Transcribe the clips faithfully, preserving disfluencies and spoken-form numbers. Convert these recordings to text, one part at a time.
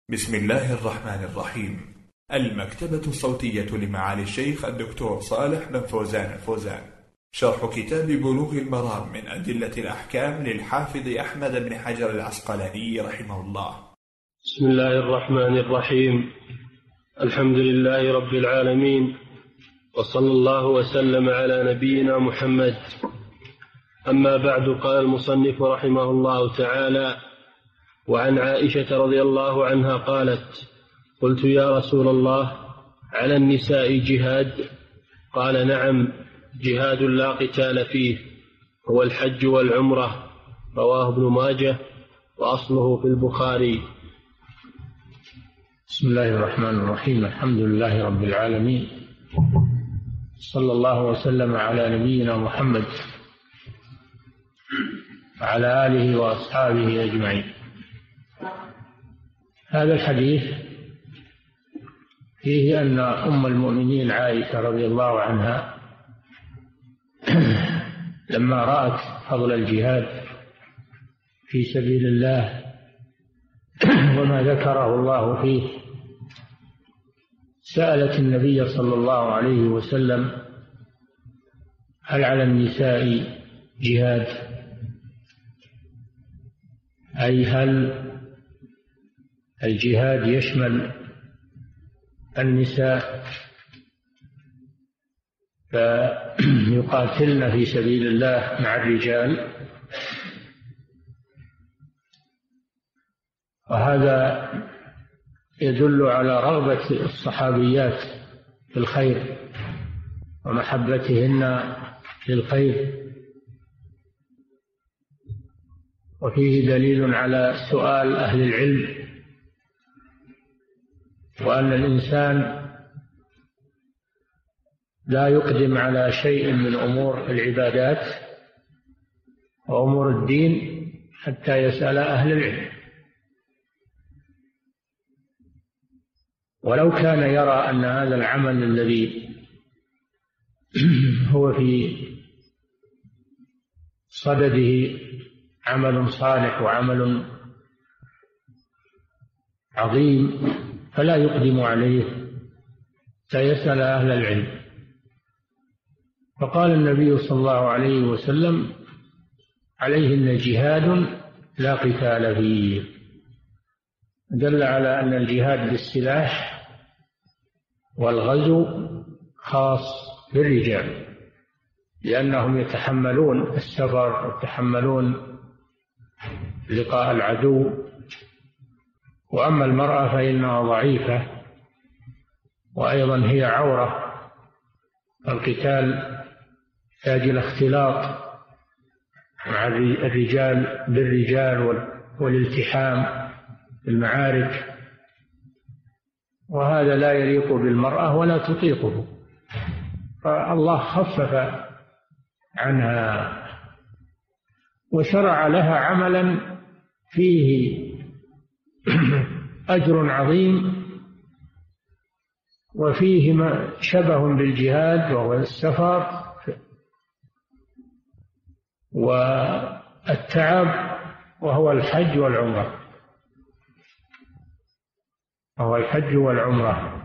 بسم الله الرحمن الرحيم. المكتبة الصوتية لمعالي الشيخ الدكتور صالح بن فوزان الفوزان، شرح كتاب بلوغ المرام من أدلة الأحكام للحافظ أحمد بن حجر العسقلاني رحمه الله. بسم الله الرحمن الرحيم. الحمد لله رب العالمين، وصلى الله وسلم على نبينا محمد. أما بعد، قال المصنف رحمه الله تعالى: وعن عائشة رضي الله عنها قالت: قلت يا رسول الله، على النساء جهاد؟ قال: نعم، جهاد لا قتال فيه، هو الحج والعمرة. رواه ابن ماجه وأصله في البخاري. بسم الله الرحمن الرحيم. الحمد لله رب العالمين، صلى الله وسلم على نبينا محمد وعلى آله وأصحابه أجمعين. هذا الحديث فيه أن أم المؤمنين عائشة رضي الله عنها لما رأت فضل الجهاد في سبيل الله وما ذكره الله فيه، سألت النبي صلى الله عليه وسلم: هل على النساء جهاد؟ أي هل الجهاد يشمل النساء فيقاتلن في سبيل الله مع الرجال؟ وهذا يدل على رغبة الصحابيات في الخير ومحبتهن للخير، وفيه دليل على سؤال أهل العلم، وأن الإنسان لا يقدم على شيء من أمور العبادات وأمور الدين حتى يسأل أهل العلم، ولو كان يرى أن هذا العمل الذي هو في صدده عمل صالح وعمل عظيم فلا يقدم عليه، سيسأل أهل العلم. فقال النبي صلى الله عليه وسلم: عليهن جهاد لا قتال فيه. دل على أن الجهاد بالسلاح والغزو خاص بالرجال، لأنهم يتحملون السفر ويتحملون لقاء العدو، وأما المرأة فإنها ضعيفة وأيضا هي عورة. القتال يحتاج إلى اختلاط مع الرجال بالرجال والالتحام في المعارك، وهذا لا يليق بالمرأة ولا تطيقه، فالله خفف عنها وشرع لها عملا فيه أجر عظيم وفيه شبه بالجهاد، وهو السفر والتعب، وهو الحج والعمرة وهو الحج والعمرة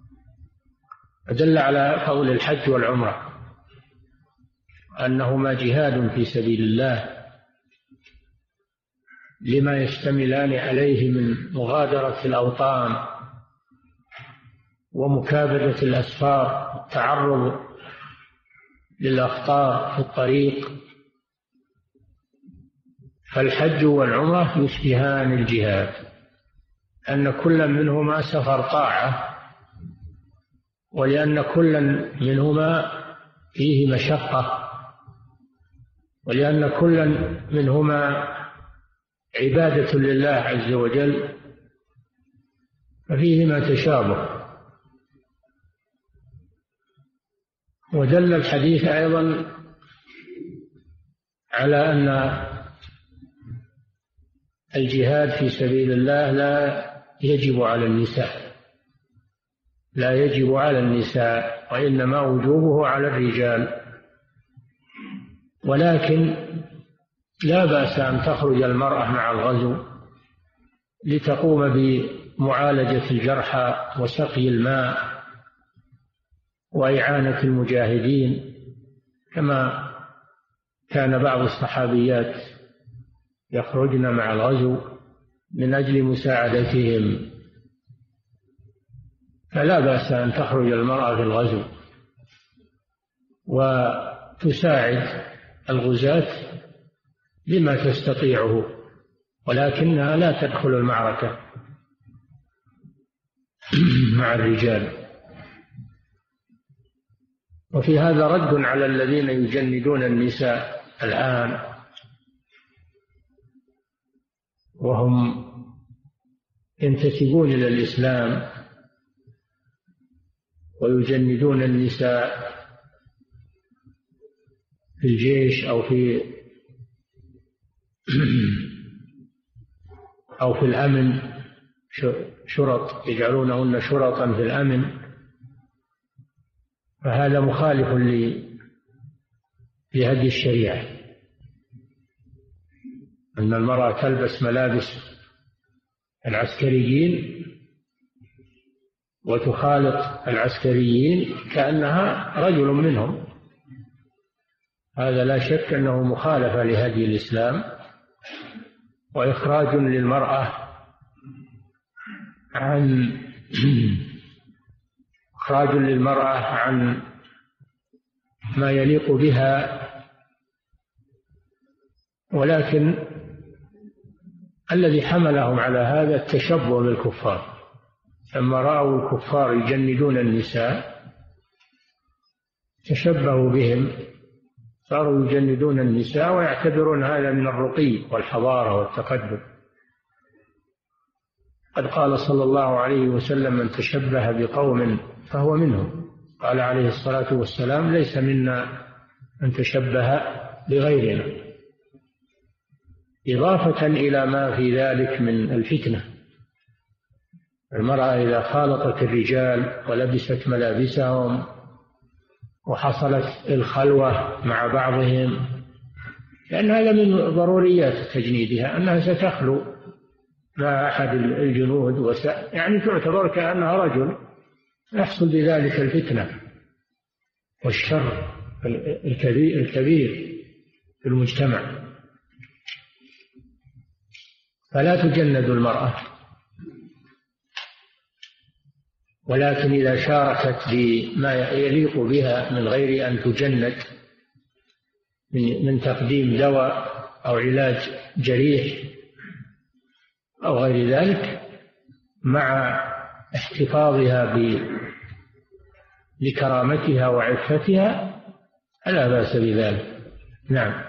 دل على فضل الحج والعمرة أنهما جهاد في سبيل الله، لما يشتملان عليه من مغادرة الأوطان ومكابدة الأسفار والتعرض للأخطار في الطريق. فالحج والعمرة يشبهان الجهاد، أن كل منهما سفر طاعة، ولأن كل منهما فيه مشقة، ولأن كل منهما عبادة لله عز وجل، ففيهما تشابه. ودل الحديث أيضا على أن الجهاد في سبيل الله لا يجب على النساء لا يجب على النساء وإنما وجوبه على الرجال، ولكن لا بأس أن تخرج المرأة مع الغزو لتقوم معالجة الجرحى وسقي الماء وإعانة المجاهدين، كما كان بعض الصحابيات يخرجن مع الغزو من أجل مساعدتهم. فلا بأس أن تخرج المرأة في الغزو وتساعد الغزاة بما تستطيعه، ولكنها لا تدخل المعركة مع الرجال. وفي هذا رد على الذين يجندون النساء الآن وهم ينتسبون إلى الإسلام ويجندون النساء في الجيش أو في أو في الأمن، شرط يجعلونهن شرطا في الأمن، فهذا مخالف لهدي الشريعة، أن المرأة تلبس ملابس العسكريين وتخالط العسكريين كأنها رجل منهم. هذا لا شك أنه مخالفة لهدي الإسلام وإخراج للمرأة عن إخراج للمرأة عن ما يليق بها. ولكن الذي حملهم على هذا التشبه بالكفار، لما رأوا الكفار يجندون النساء تشبهوا بهم، صاروا يجندون النساء ويعتبرون هذا من الرقي والحضارة والتقدم. قد قال صلى الله عليه وسلم: من تشبه بقوم فهو منهم. قال عليه الصلاة والسلام: ليس منا من تشبه بغيرنا، إضافة إلى ما في ذلك من الفتنة. المرأة إذا خالطت الرجال ولبست ملابسهم وحصلت الخلوة مع بعضهم، لأن هذا من ضروريات تجنيدها، أنها ستخلو مع أحد الجنود وس... يعني تعتبر كأنها رجل، يحصل بذلك الفتنة والشر الكبير, الكبير في المجتمع. فلا تجند المرأة، ولكن إذا شاركت بما يليق بها من غير أن تجند من تقديم دواء أو علاج جريح أو غير ذلك، مع احتفاظها بكرامتها وعفتها، فلا بأس بذلك. نعم.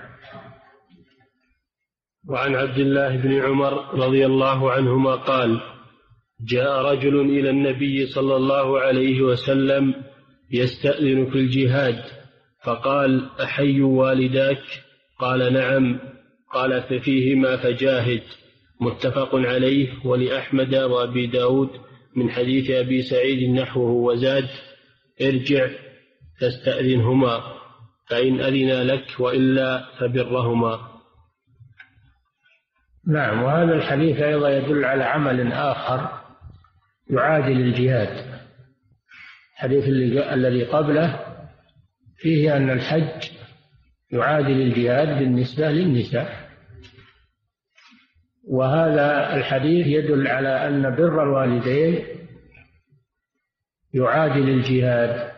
وعن عبد الله بن عمر رضي الله عنهما قال: جاء رجل إلى النبي صلى الله عليه وسلم يستأذن في الجهاد، فقال: أحي والداك؟ قال: نعم. قال: ففيهما فجاهد. متفق عليه، ولأحمد وأبي داود من حديث أبي سعيد نحوه، وزاد: ارجع فاستأذنهما، فإن أذن لك، وإلا فبرهما. نعم. وهذا الحديث أيضا يدل على عمل آخر يعادل الجهاد. الحديث الذي قبله فيه أن الحج يعادل الجهاد بالنسبة للنساء، وهذا الحديث يدل على أن بر الوالدين يعادل الجهاد،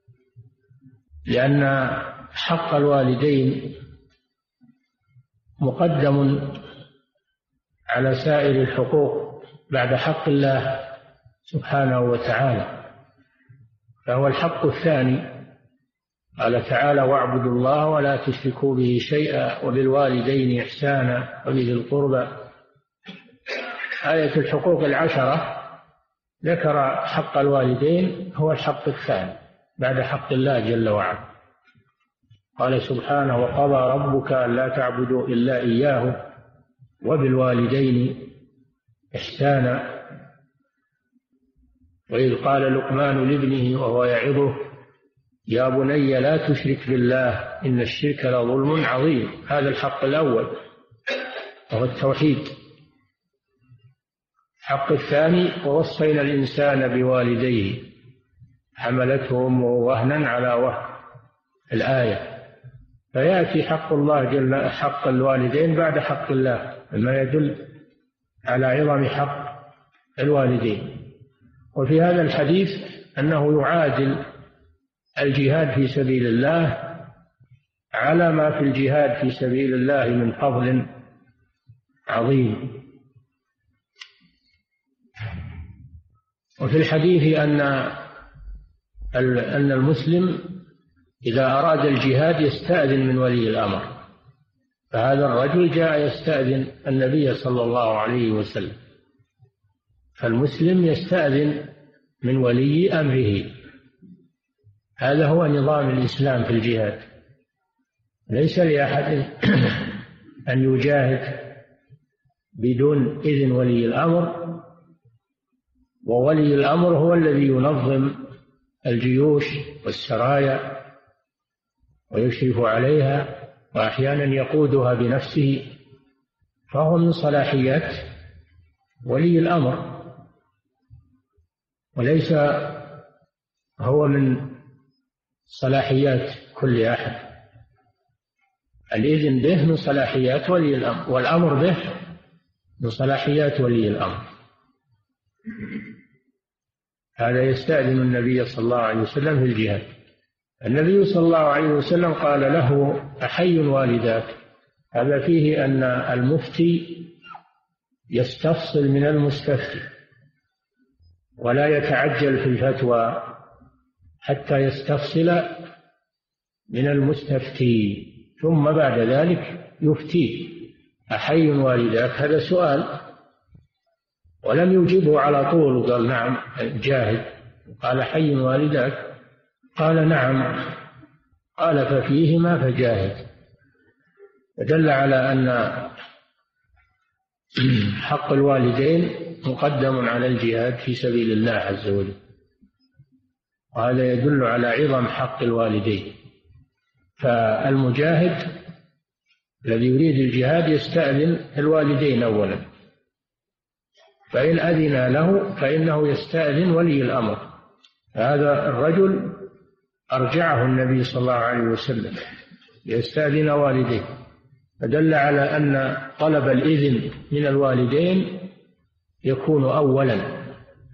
لأن حق الوالدين مقدم على سائر الحقوق بعد حق الله سبحانه وتعالى، فهو الحق الثاني. قال تعالى: واعبدوا الله ولا تشركوا به شيئا وبالوالدين إحسانا وبذي القربى. آية الحقوق العشرة ذكر حق الوالدين هو الحق الثاني بعد حق الله جل وعلا. قال سبحانه: وقضى ربك ألا تعبدوا إلا إياه وبالوالدين إحسانا. وإذ قال لقمان لابنه وهو يعظه: يا بني لا تشرك بالله إن الشرك لظلم عظيم. هذا الحق الأول وهو التوحيد. الحق الثاني: ووصينا الإنسان بوالديه حملته أمه وهنا على وهن، الآية. فيأتي حق الله جل حق الوالدين بعد حق الله، ما يدل على عظم حق الوالدين. وفي هذا الحديث أنه يعادل الجهاد في سبيل الله على ما في الجهاد في سبيل الله من فضل عظيم. وفي الحديث أن أن المسلم إذا أراد الجهاد يستأذن من ولي الأمر، فهذا الرجل جاء يستأذن النبي صلى الله عليه وسلم. فالمسلم يستأذن من ولي أمره، هذا هو نظام الإسلام في الجهاد. ليس لأحد أن يجاهد بدون إذن ولي الأمر، وولي الأمر هو الذي ينظم الجيوش والسرايا ويشرف عليها، وأحيانا يقودها بنفسه، فهو من صلاحيات ولي الأمر، وليس هو من صلاحيات كل أحد. الإذن به من صلاحيات ولي الأمر، والأمر به من صلاحيات ولي الأمر. هذا يستأذن النبي صلى الله عليه وسلم في الجهاد. النبي صلى الله عليه وسلم قال له: أحي والداك؟ هذا فيه أن المفتي يستفصل من المستفتي، ولا يتعجل في الفتوى حتى يستفصل من المستفتي، ثم بعد ذلك يفتيه. أحي والداك؟ هذا سؤال، ولم يجيبه على طول وقال نعم جاهد، قال حي والداك؟ قال نعم. قال: ففيهما فجاهد. فدل على أن حق الوالدين مقدم على الجهاد في سبيل الله عز وجل، وهذا يدل على عظم حق الوالدين. فالمجاهد الذي يريد الجهاد يستأذن الوالدين أولا، فإن أذن له فإنه يستأذن ولي الأمر. هذا الرجل أرجعه النبي صلى الله عليه وسلم يستأذن والديه، فدل على أن طلب الإذن من الوالدين يكون أولا،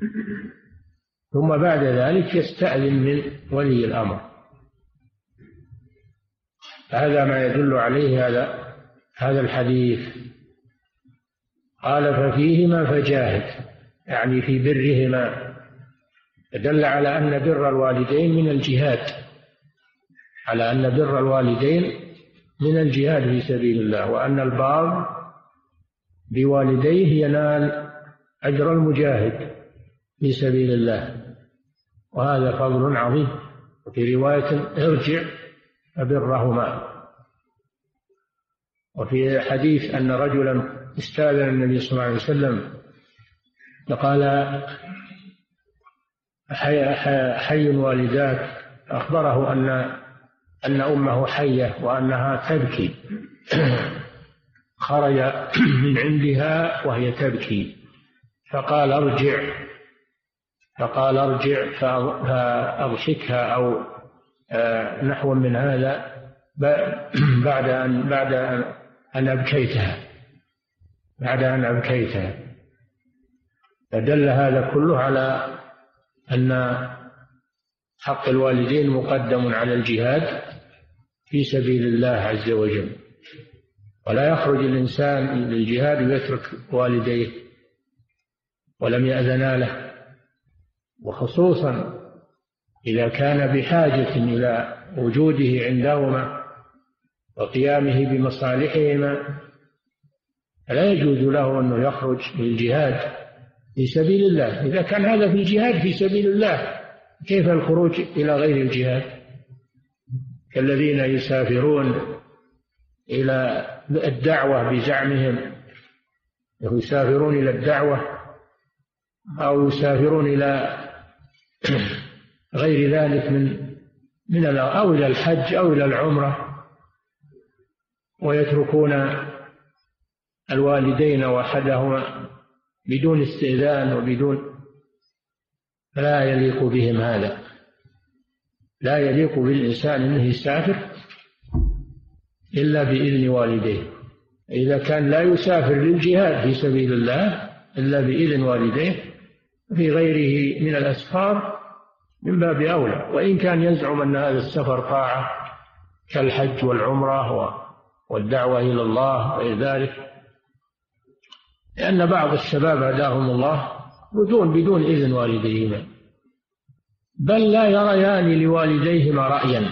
ثم بعد ذلك يستأذن من ولي الأمر. هذا ما يدل عليه هذا هذا الحديث. قال: ففيهما فجاهد، يعني في برهما. دل على أن بر الوالدين من الجهاد، على أن بر الوالدين من الجهاد في سبيل الله، وأن البار بوالديه ينال أجر المجاهد في سبيل الله، وهذا فضل عظيم. وفي رواية: ارجع فبرهما. وفي حديث أن رجلا استأذن النبي صلى الله عليه وسلم فقال: حي, حي والداك؟ أخبره أن أن أمه حية وأنها تبكي. خرج من عندها وهي تبكي، فقال: ارجع فقال ارجع فأضحكها أو نحو من هذا بعد أن بعد أن أبكيتها بعد أن أبكيتها. فدل هذا كله على أن حق الوالدين مقدم على الجهاد في سبيل الله عز وجل، ولا يخرج الإنسان للجهاد ويترك والديه ولم يأذنا له، وخصوصا إذا كان بحاجة إلى وجوده عندهما وقيامه بمصالحهما، فلا يجوز له أنه يخرج للجهاد في سبيل الله. إذا كان هذا في الجهاد في سبيل الله، كيف الخروج إلى غير الجهاد؟ كالذين يسافرون إلى الدعوة بزعمهم، يسافرون إلى الدعوة أو يسافرون إلى غير ذلك من من أو إلى الحج أو إلى العمرة، ويتركون الوالدين وأحدهما بدون استئذان وبدون، لا يليق بهم هذا. لا يليق بالإنسان أنه يسافر إلا بإذن والديه. إذا كان لا يسافر للجهاد في سبيل الله إلا بإذن والديه في غيره من الأسفار من باب أولى، وإن كان يزعم أن هذا السفر طاعة كالحج والعمرة والدعوة إلى الله وغير ذلك، لأن بعض الشباب هداهم الله بدون بدون إذن والديهما، بل لا يريان لوالديهما رأيا،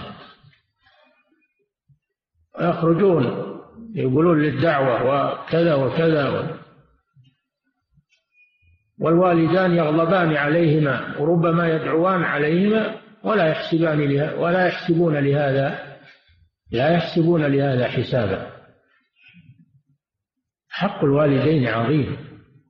ويخرجون يقولون للدعوة وكذا وكذا، والوالدان يغضبان عليهما وربما يدعوان عليهما ولا يحسبان لها ولا يحسبون لهذا لا يحسبون لهذا حسابا. حق الوالدين عظيم،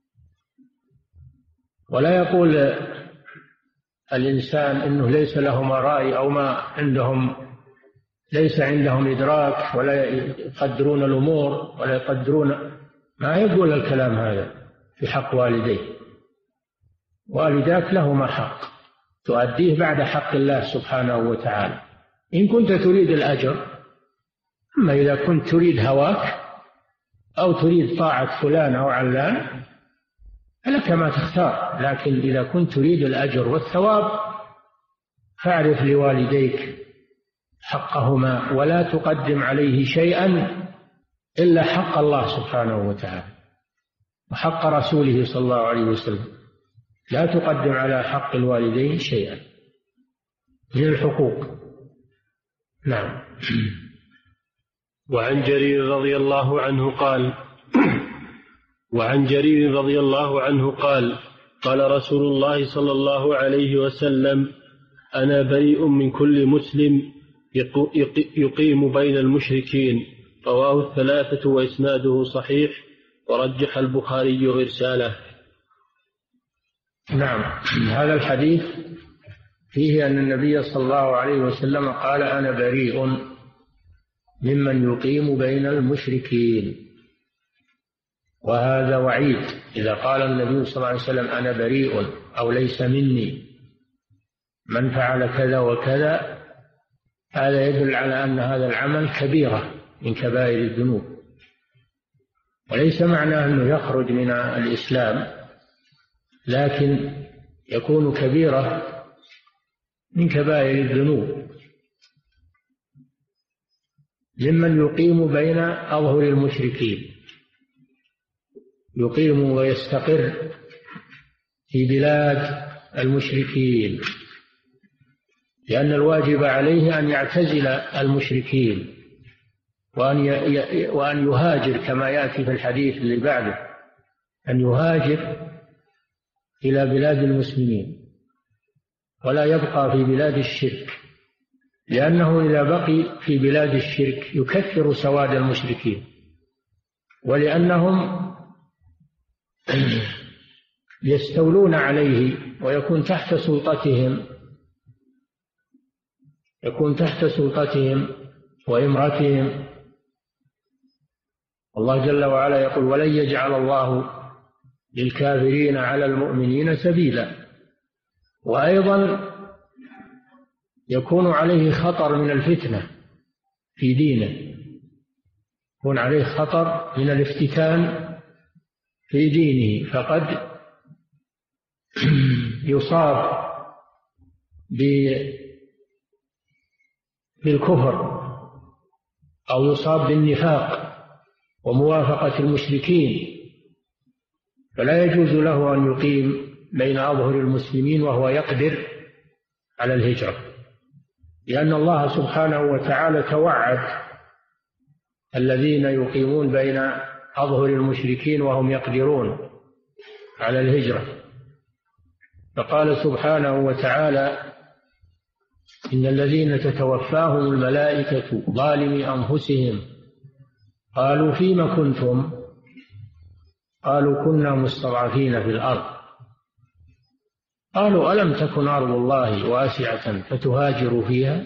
ولا يقول الإنسان إنه ليس لهما رأي أو ما عندهم ليس عندهم إدراك ولا يقدرون الأمور ولا يقدرون، ما يقول الكلام هذا في حق والديه. والداك لهما حق تؤديه بعد حق الله سبحانه وتعالى إن كنت تريد الأجر. أما إذا كنت تريد هواك أو تريد طاعة فلان أو علان فلك ما تختار، لكن إذا كنت تريد الأجر والثواب فاعرف لوالديك حقهما، ولا تقدم عليه شيئا إلا حق الله سبحانه وتعالى وحق رسوله صلى الله عليه وسلم. لا تقدم على حق الوالدين شيئا من الحقوق. نعم. وعن جرير رضي الله عنه قال وعن جرير رضي الله عنه قال قال رسول الله صلى الله عليه وسلم: أنا بريء من كل مسلم يقيم بين المشركين. رواه الثلاثة وإسناده صحيح، ورجح البخاري إرساله. نعم. هذا الحديث فيه أن النبي صلى الله عليه وسلم قال: أنا بريء ممن يقيم بين المشركين. وهذا وعيد، إذا قال النبي صلى الله عليه وسلم أنا بريء أو ليس مني من فعل كذا وكذا، هذا يدل على أن هذا العمل كبيرة من كبائر الذنوب، وليس معناه أنه يخرج من الإسلام، لكن يكون كبيرة من كبائر الذنوب. ممن يقيم بين أظهر المشركين، يقيم ويستقر في بلاد المشركين، لأن الواجب عليه أن يعتزل المشركين وأن وأن يهاجر كما يأتي في الحديث اللي بعده، أن يهاجر إلى بلاد المسلمين ولا يبقى في بلاد الشرك، لأنه إذا بقي في بلاد الشرك يكثر سواد المشركين، ولأنهم يستولون عليه ويكون تحت سلطتهم يكون تحت سلطتهم وإمرتهم. الله جل وعلا يقول: ولن يجعل الله للكافرين على المؤمنين سبيلا. وأيضا يكون عليه خطر من الفتنة في دينه، يكون عليه خطر من الافتتان في دينه، فقد يصاب بالكفر أو يصاب بالنفاق وموافقة المشركين، فلا يجوز له أن يقيم بين أظهر المسلمين وهو يقدر على الهجرة، لأن الله سبحانه وتعالى توعد الذين يقيمون بين أظهر المشركين وهم يقدرون على الهجرة، فقال سبحانه وتعالى: إن الذين تتوفاهم الملائكة ظالمي أنفسهم قالوا فيم كنتم قالوا كنا مستضعفين في الأرض قالوا ألم تكن أرض الله واسعة فتهاجروا فيها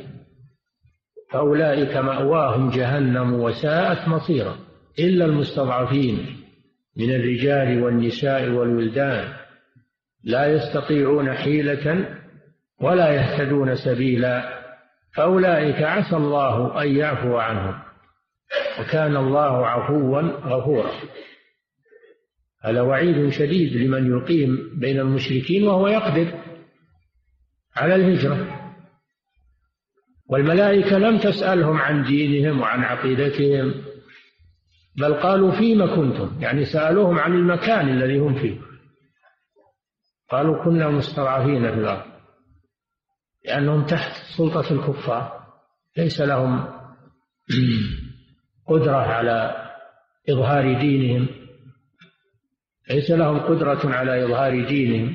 فأولئك مأواهم جهنم وساءت مصيرا إلا المستضعفين من الرجال والنساء والولدان لا يستطيعون حيلة ولا يهتدون سبيلا فأولئك عسى الله أن يعفو عنهم وكان الله عفوا غفورا. هذا وعيد شديد لمن يقيم بين المشركين وهو يقدر على الهجرة. والملائكة لم تسألهم عن دينهم وعن عقيدتهم، بل قالوا فيما كنتم، يعني سألوهم عن المكان الذي هم فيه. قالوا كنا مستضعفين في الأرض، لأنهم تحت سلطة الكفار، ليس لهم قدرة على إظهار دينهم، ليس لهم قدرة على إظهار دينهم.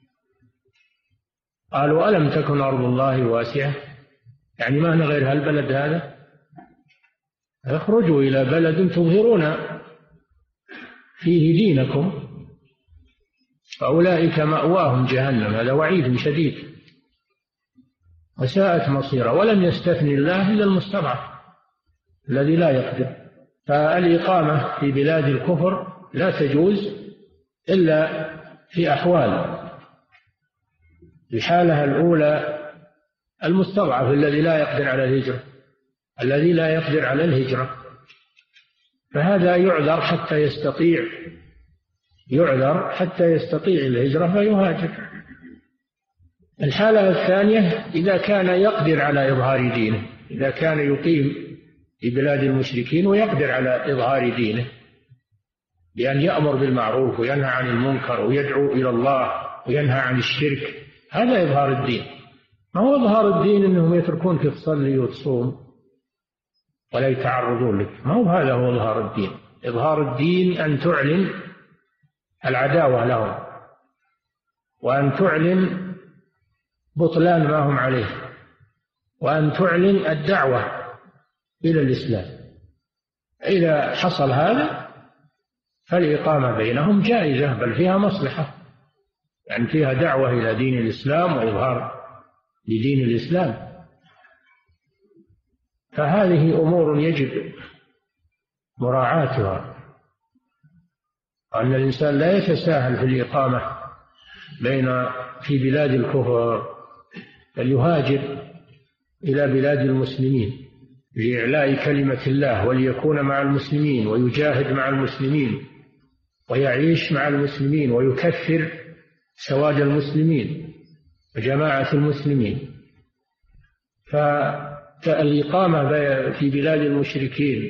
قالوا ألم تكن أرض الله واسعة، يعني ما غير هالبلد هذا، اخرجوا إلى بلد تظهرون فيه دينكم فأولئك مأواهم جهنم. هذا وعيد شديد وساءت مصيرا. ولم يستثن الله إلا المستضعف الذي لا يقدر. فالإقامة في بلاد الكفر لا تجوز إلا في أحوال. الحالة الأولى المستضعف الذي لا يقدر على الهجرة، الذي لا يقدر على الهجرة، فهذا يعذر حتى يستطيع يعذر حتى يستطيع الهجرة فيهاجر. الحالة الثانية إذا كان يقدر على إظهار دينه، إذا كان يقيم في بلاد المشركين ويقدر على إظهار دينه بأن يأمر بالمعروف وينهى عن المنكر ويدعو إلى الله وينهى عن الشرك، هذا إظهار الدين. ما هو إظهار الدين أنهم يتركونك تصلي وتصوم ولا يتعرضون لك، ما هو هذا هو إظهار الدين. إظهار الدين أن تعلن العداوة لهم وأن تعلن بطلان ما هم عليه وأن تعلن الدعوة إلى الإسلام. إذا حصل هذا فالإقامة بينهم جائزة، بل فيها مصلحة، يعني فيها دعوة إلى دين الإسلام وإظهار لدين الإسلام. فهذه أمور يجب مراعاتها، أن الإنسان لا يتساهل في الإقامة بين في بلاد الكفر، بل يهاجر إلى بلاد المسلمين لإعلاء كلمة الله وليكون مع المسلمين ويجاهد مع المسلمين ويعيش مع المسلمين ويكثر سواد المسلمين وجماعة المسلمين. فالإقامة في بلاد المشركين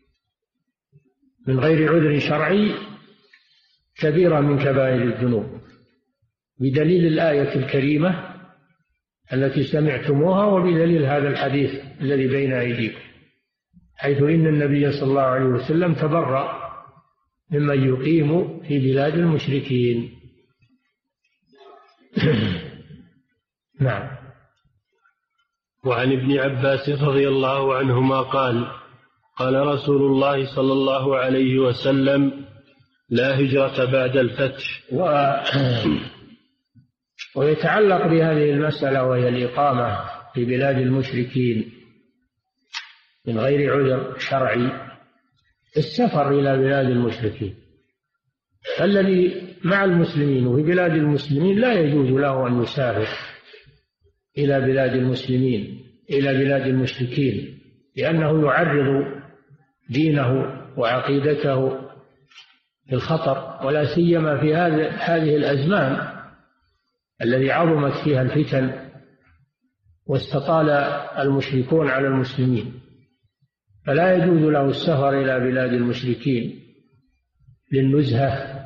من غير عذر شرعي كبيرة من كبائر الذنوب، بدليل الآية الكريمة التي سمعتموها وبدليل هذا الحديث الذي بين أيديكم، حيث إن النبي صلى الله عليه وسلم تبرأ ممن يقيم في بلاد المشركين. نعم. وعن ابن عباس رضي الله عنهما قال قال رسول الله صلى الله عليه وسلم لا هجرة بعد الفتح. و... ويتعلق بهذه المسألة وهي الإقامة في بلاد المشركين من غير عذر شرعي السفر إلى بلاد المشركين. الذي مع المسلمين وفي بلاد المسلمين لا يجوز له أن يسافر إلى بلاد المسلمين إلى بلاد المشركين، لأنه يعرض دينه وعقيدته للخطر، ولا سيما في هذه الأزمان الذي عظمت فيها الفتن واستطال المشركون على المسلمين. فلا يجوز له السفر إلى بلاد المشركين للنزهة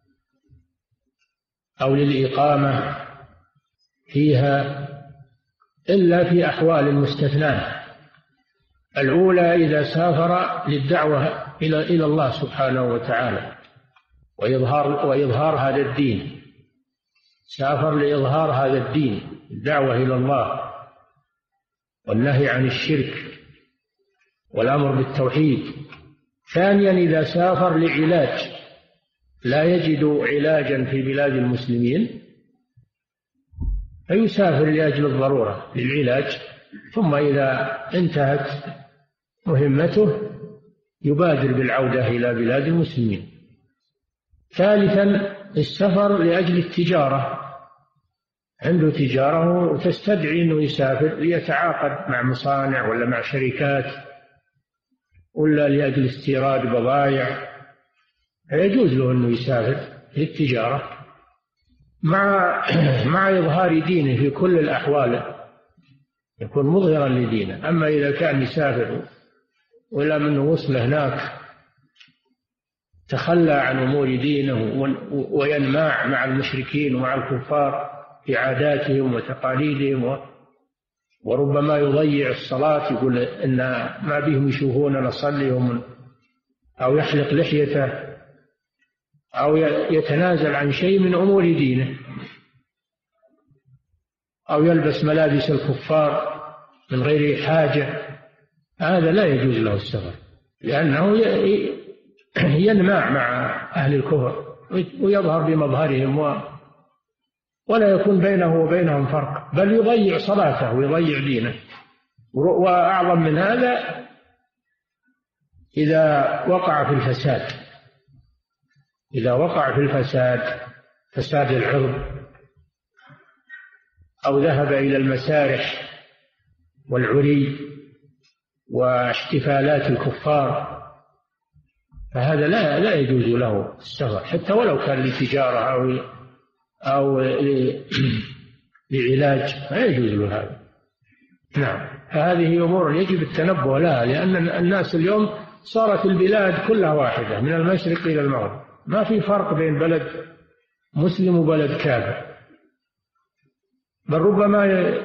أو للإقامة فيها إلا في أحوال مستثناة. الأولى إذا سافر للدعوة إلى إلى الله سبحانه وتعالى وإظهار وإظهار هذا الدين، سافر لإظهار هذا الدين، الدعوة إلى الله والنهي عن الشرك والأمر بالتوحيد. ثانيا إذا سافر لعلاج لا يجد علاجا في بلاد المسلمين فيسافر لأجل الضرورة للعلاج، ثم إذا انتهت مهمته يبادر بالعودة إلى بلاد المسلمين. ثالثا السفر لأجل التجارة، عنده تجارة وتستدعي أنه يسافر ليتعاقد مع مصانع ولا مع شركات ولا لأجل استيراد بضائع، يجوز له أنه يسافر للتجارة مع مع إظهار دينه في كل الأحوال، يكون مظهرا لدينه. أما إذا كان يسافر ولا منه وصل هناك تخلى عن أمور دينه وينماع مع المشركين ومع الكفار في عاداتهم وتقاليدهم، وربما يضيع الصلاة، يقول إن ما بهم يشوفون نصليهم، أو يحلق لحيته، أو يتنازل عن شيء من أمور دينه، أو يلبس ملابس الكفار من غير حاجة، هذا لا يجوز له السفر، لأنه ينماع مع أهل الكفر ويظهر بمظهرهم ولا يكون بينه وبينهم فرق، بل يضيع صلاته ويضيع دينه. وأعظم من هذا إذا وقع في الفساد، إذا وقع في الفساد فساد العرض، أو ذهب إلى المسارح والعري واحتفالات الكفار، فهذا لا لا يجوز له السفر، حتى ولو كان لتجارة أو أو لعلاج، ما يجوز له هذا. نعم، فهذه أمور يجب التنبه لها، لأن الناس اليوم صارت البلاد كلها واحدة من المشرق إلى المغرب، ما في فرق بين بلد مسلم وبلد كافر، بل ربما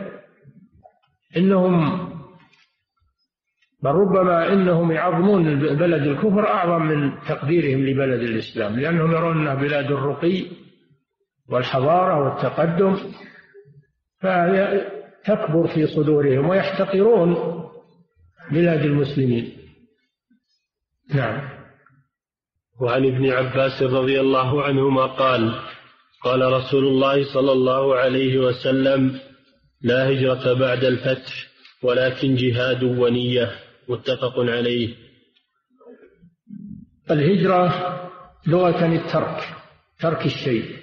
إنهم بل ربما إنهم يعظمون بلد الكفر أعظم من تقديرهم لبلد الإسلام، لأنهم يرون أنها بلاد الرقي والحضارة والتقدم، فتكبر في صدورهم ويحتقرون بلاد المسلمين. نعم. وعن ابن عباس رضي الله عنهما قال: قال رسول الله صلى الله عليه وسلم: لا هجرة بعد الفتح ولكن جهاد ونية. متفق عليه. الهجرة لغة الترك، ترك الشيء،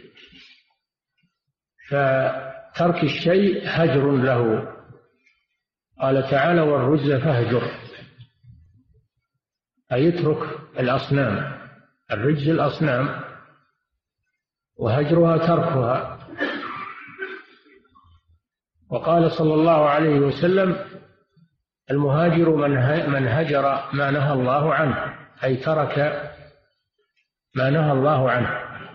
فترك الشيء هجر له. قال تعالى: والرجز فاهجر، أي يترك الأصنام، الرجز الأصنام، وهجرها تركها. وقال صلى الله عليه وسلم: المهاجر من هجر ما نهى الله عنه، أي ترك ما نهى الله عنه،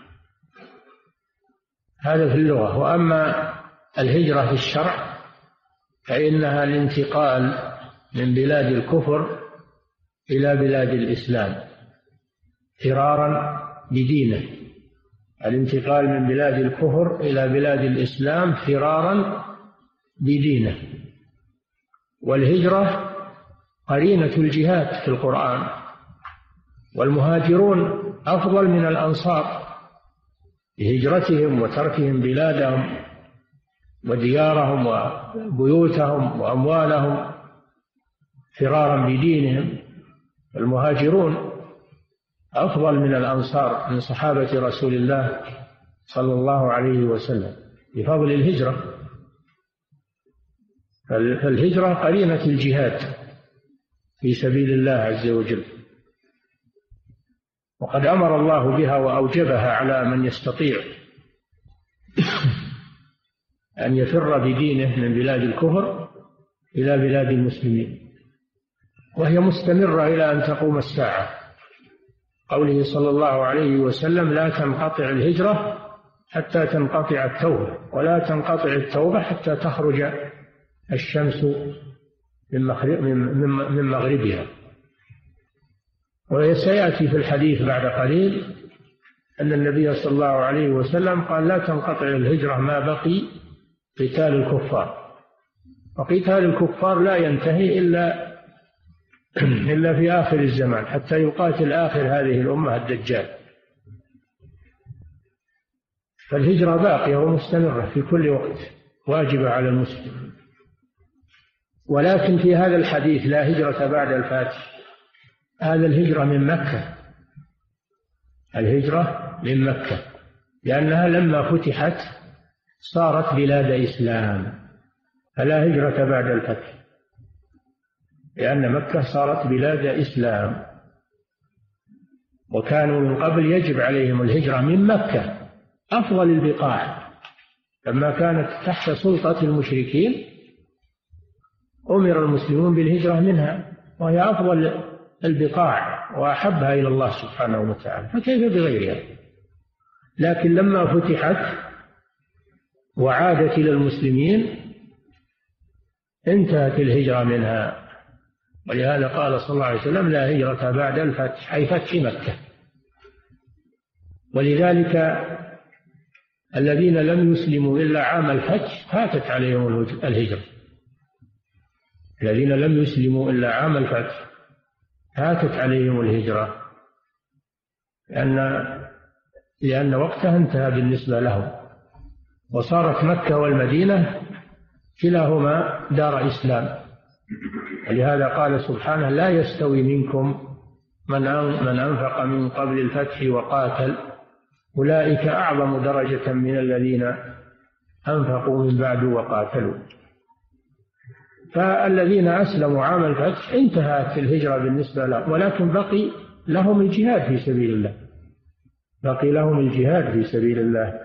هذا في اللغة. وأما الهجرة في الشرع فإنها الانتقال من بلاد الكفر إلى بلاد الإسلام فرارا بدينه، الانتقال من بلاد الكفر إلى بلاد الإسلام فرارا بدينه. والهجرة قرينة الجهاد في القرآن، والمهاجرون أفضل من الأنصار بهجرتهم وتركهم بلادهم وديارهم وبيوتهم وأموالهم فرارا بدينهم. المهاجرون أفضل من الأنصار من صحابة رسول الله صلى الله عليه وسلم بفضل الهجرة. فالهجرة قرينة الجهاد في سبيل الله عز وجل، وقد أمر الله بها وأوجبها على من يستطيع أن يفر بدينه من بلاد الكفر إلى بلاد المسلمين، وهي مستمرة إلى أن تقوم الساعة. قوله صلى الله عليه وسلم: لا تنقطع الهجرة حتى تنقطع التوبة، ولا تنقطع التوبة حتى تخرج الشمس من مغربها. وسيأتي في الحديث بعد قليل أن النبي صلى الله عليه وسلم قال: لا تنقطع الهجرة ما بقي قتال الكفار. وقتال الكفار لا ينتهي إلا إلا في آخر الزمان، حتى يقاتل آخر هذه الأمة الدجال. فالهجرة باقية ومستمرة في كل وقت، واجبة على المسلم. ولكن في هذا الحديث لا هجرة بعد الفاتح، هذا الهجرة من مكة، الهجرة من مكة، لأنها لما فتحت صارت بلاد إسلام، فلا هجرة بعد الفتح، لأن مكة صارت بلاد إسلام. وكانوا من قبل يجب عليهم الهجرة من مكة أفضل البقاع، لما كانت تحت سلطة المشركين أمر المسلمون بالهجرة منها، وهي أفضل البقاع وأحبها إلى الله سبحانه وتعالى، فكيف بغيرها؟ لكن لما فتحت وعادت إلى المسلمين انتهت الهجرة منها، ولهذا قال صلى الله عليه وسلم: لا هجرة بعد الفتح، أي فتح مكة. ولذلك الذين لم يسلموا إلا عام الفتح فاتت عليهم الهجرة، الذين لم يسلموا إلا عام الفتح فاتت عليهم الهجرة، لأن لأن وقتها انتهى بالنسبة لهم، وصارت مكة والمدينة كلاهما دار إسلام. ولهذا قال سبحانه: لا يستوي منكم من من أنفق من قبل الفتح وقاتل أولئك أعظم درجة من الذين أنفقوا من بعد وقاتلوا. فالذين أسلموا عام الفتح انتهت الهجرة بالنسبة لهم، ولكن بقي لهم الجهاد في سبيل الله، بقي لهم الجهاد في سبيل الله.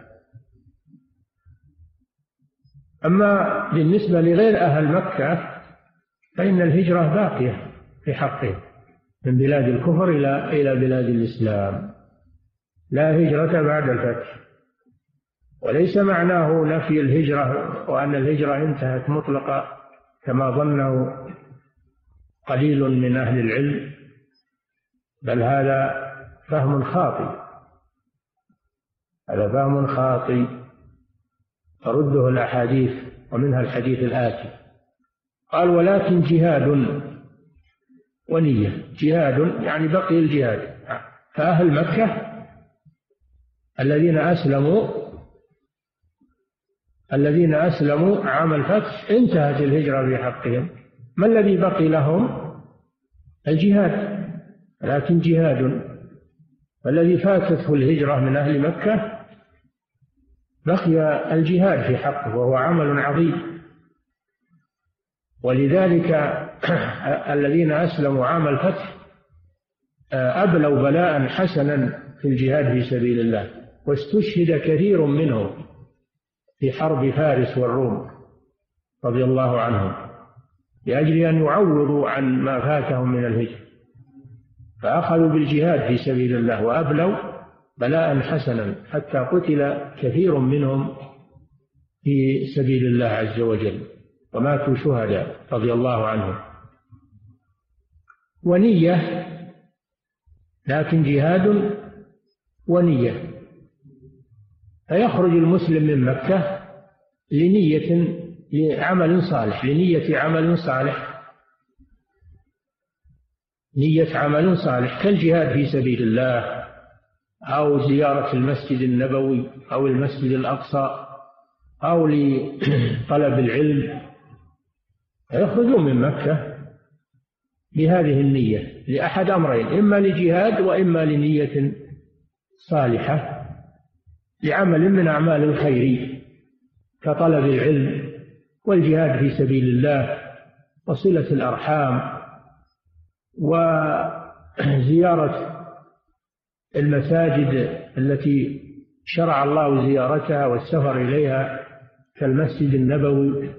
أما بالنسبة لغير أهل مكة فإن الهجرة باقية في حقهم من بلاد الكفر إلى إلى بلاد الإسلام، لا هجرة بعد الفتح. وليس معناه نفي الهجرة وأن الهجرة انتهت مطلقة كما ظنه قليل من أهل العلم، بل هذا فهم خاطئ، هذا فهم خاطئ ترده الأحاديث، ومنها الحديث الآتي. قال: ولكن جهاد ونية. جهاد يعني بقي الجهاد، فأهل مكة الذين أسلموا الذين أسلموا عام الفتح انتهت الهجرة في حقهم. ما الذي بقي لهم؟ الجهاد، لكن جهاد. والذي فاتته الهجرة من أهل مكة بقي الجهاد في حقه، وهو عمل عظيم. ولذلك الذين أسلموا عام الفتح أبلوا بلاء حسنا في الجهاد في سبيل الله، واستشهد كثير منهم في حرب فارس والروم رضي الله عنهم، لأجل أن يعوضوا عن ما فاتهم من الهجرة، فأخذوا بالجهاد في سبيل الله وأبلوا بلاء حسنا حتى قتل كثير منهم في سبيل الله عز وجل وماتوا شهداء رضي الله عنهم. ونية، لكن جهاد ونية. فيخرج المسلم من مكة لنية لعمل صالح، لنية عمل صالح، نية عمل صالح كالجهاد في سبيل الله، أو زيارة المسجد النبوي أو المسجد الأقصى، أو لطلب العلم. يخرجون من مكة بهذه النية لأحد أمرين: إما لجهاد وإما لنية صالحة لعمل من أعمال الخير كطلب العلم والجهاد في سبيل الله وصلة الأرحام وزيارة المساجد التي شرع الله زيارتها والسفر إليها كالمسجد النبوي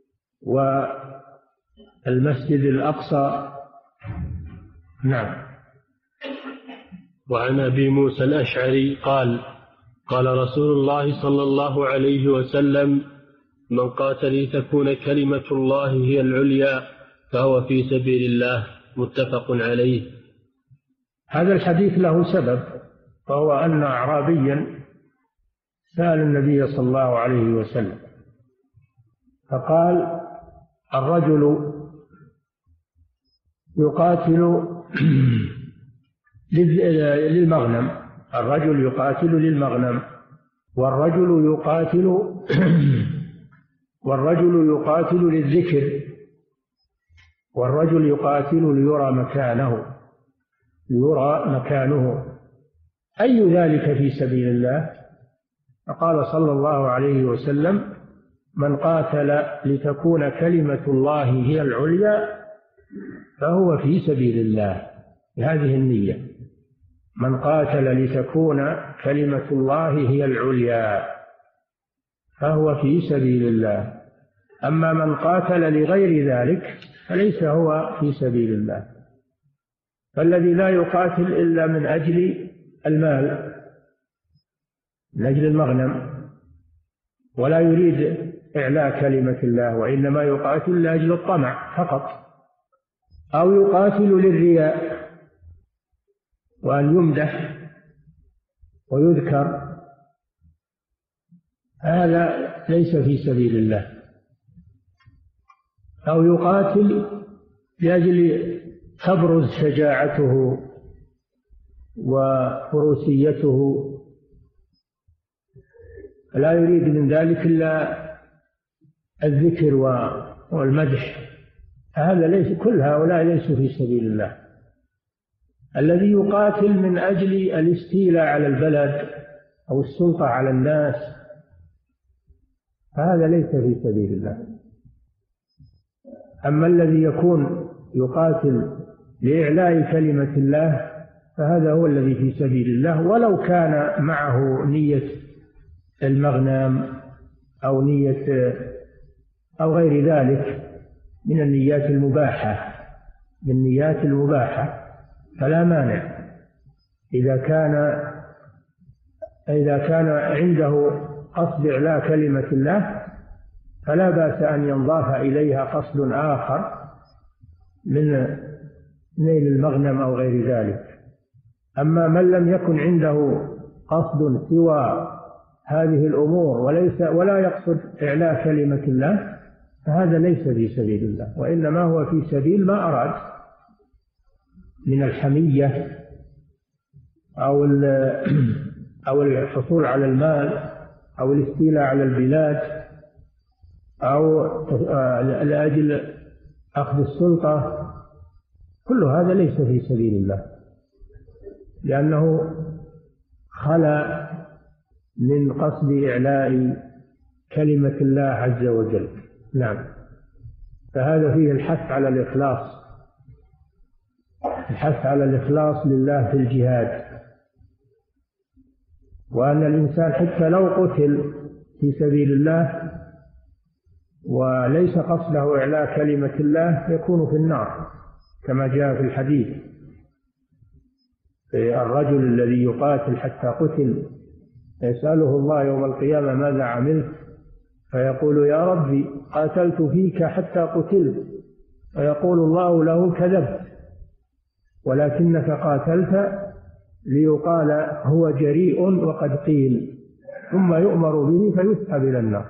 والمسجد الأقصى. نعم. وعن أبي موسى الأشعري قال: قال رسول الله صلى الله عليه وسلم: من قاتل لتكون كلمة الله هي العليا فهو في سبيل الله. متفق عليه. هذا الحديث له سبب، وهو أن أعرابيا سأل النبي صلى الله عليه وسلم فقال: الرجل يقاتل للمغنم الرجل يقاتل للمغنم والرجل يقاتل والرجل يقاتل للذكر والرجل يقاتل ليرى مكانه ليرى مكانه أي ذلك في سبيل الله؟ فقال صلى الله عليه وسلم: من قاتل لتكون كلمة الله هي العليا فهو في سبيل الله، بهذه النية: من قاتل لتكون كلمة الله هي العليا فهو في سبيل الله. أما من قاتل لغير ذلك فليس هو في سبيل الله. فالذي لا يقاتل إلا من أجل المال، من أجل المغنم، ولا يريد إعلاء كلمة الله، وإنما يقاتل لأجل الطمع فقط، أو يقاتل للرياء وأن يمدح ويذكر، هذا ليس في سبيل الله. أو يقاتل لأجل تبرز شجاعته وفروسيته، لا يريد من ذلك إلا الذكر والمدح، هذا ليس، كل هؤلاء ليسوا في سبيل الله. الذي يقاتل من أجل الاستيلاء على البلد أو السلطة على الناس هذا ليس في سبيل الله. أما الذي يكون يقاتل لإعلاء كلمة الله فهذا هو الذي في سبيل الله، ولو كان معه نية المغنم أو نية أو غير ذلك من النيات المباحة، من النيات المباحة فلا مانع. إذا كان إذا كان عنده قصد إعلاء كلمة الله فلا بأس أن ينضاف إليها قصد آخر من نيل المغنم أو غير ذلك. أما من لم يكن عنده قصد سوى هذه الأمور وليس ولا يقصد إعلاء كلمة الله فهذا ليس في سبيل الله، وإنما هو في سبيل ما أراد من الحمية أو أو الحصول على المال أو الاستيلاء على البلاد أو لأجل أخذ السلطة، كل هذا ليس في سبيل الله، لأنه خلا من قصد إعلاء كلمة الله عز وجل. نعم، فهذا فيه الحث على الإخلاص، الحث على الإخلاص لله في الجهاد، وأن الإنسان حتى لو قتل في سبيل الله وليس قصده إعلاء كلمة الله يكون في النار، كما جاء في الحديث: الرجل الذي يقاتل حتى قتل يسأله الله يوم القيامة ماذا عملت؟ فيقول: يا ربي قاتلت فيك حتى قتلت. فيقول الله له: كذبت، ولكنك قاتلت ليقال هو جريء وقد قيل، ثم يؤمر به فيسحب إلى النار.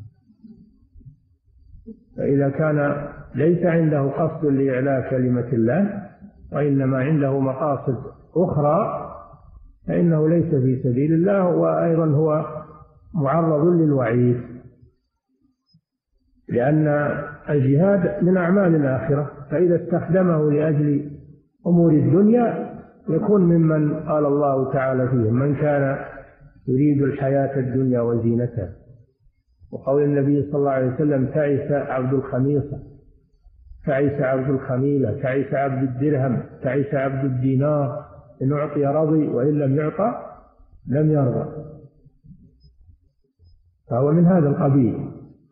فإذا كان ليس عنده قصد لإعلاء كلمة الله وإنما عنده مقاصد أخرى فإنه ليس في سبيل الله، وأيضا هو معرض للوعيد، لأن الجهاد من أعمال الآخرة، فإذا استخدمه لأجل أمور الدنيا يكون ممن قال الله تعالى فيهم: من كان يريد الحياة الدنيا وزينتها. وقول النبي صلى الله عليه وسلم: تعس عبد الخميصة، تعس عبد الخميلة، تعس عبد الدرهم، تعس عبد الدينار، إن أعطي رضي وإن لم يعطى لم يرضى. فهو من هذا القبيل،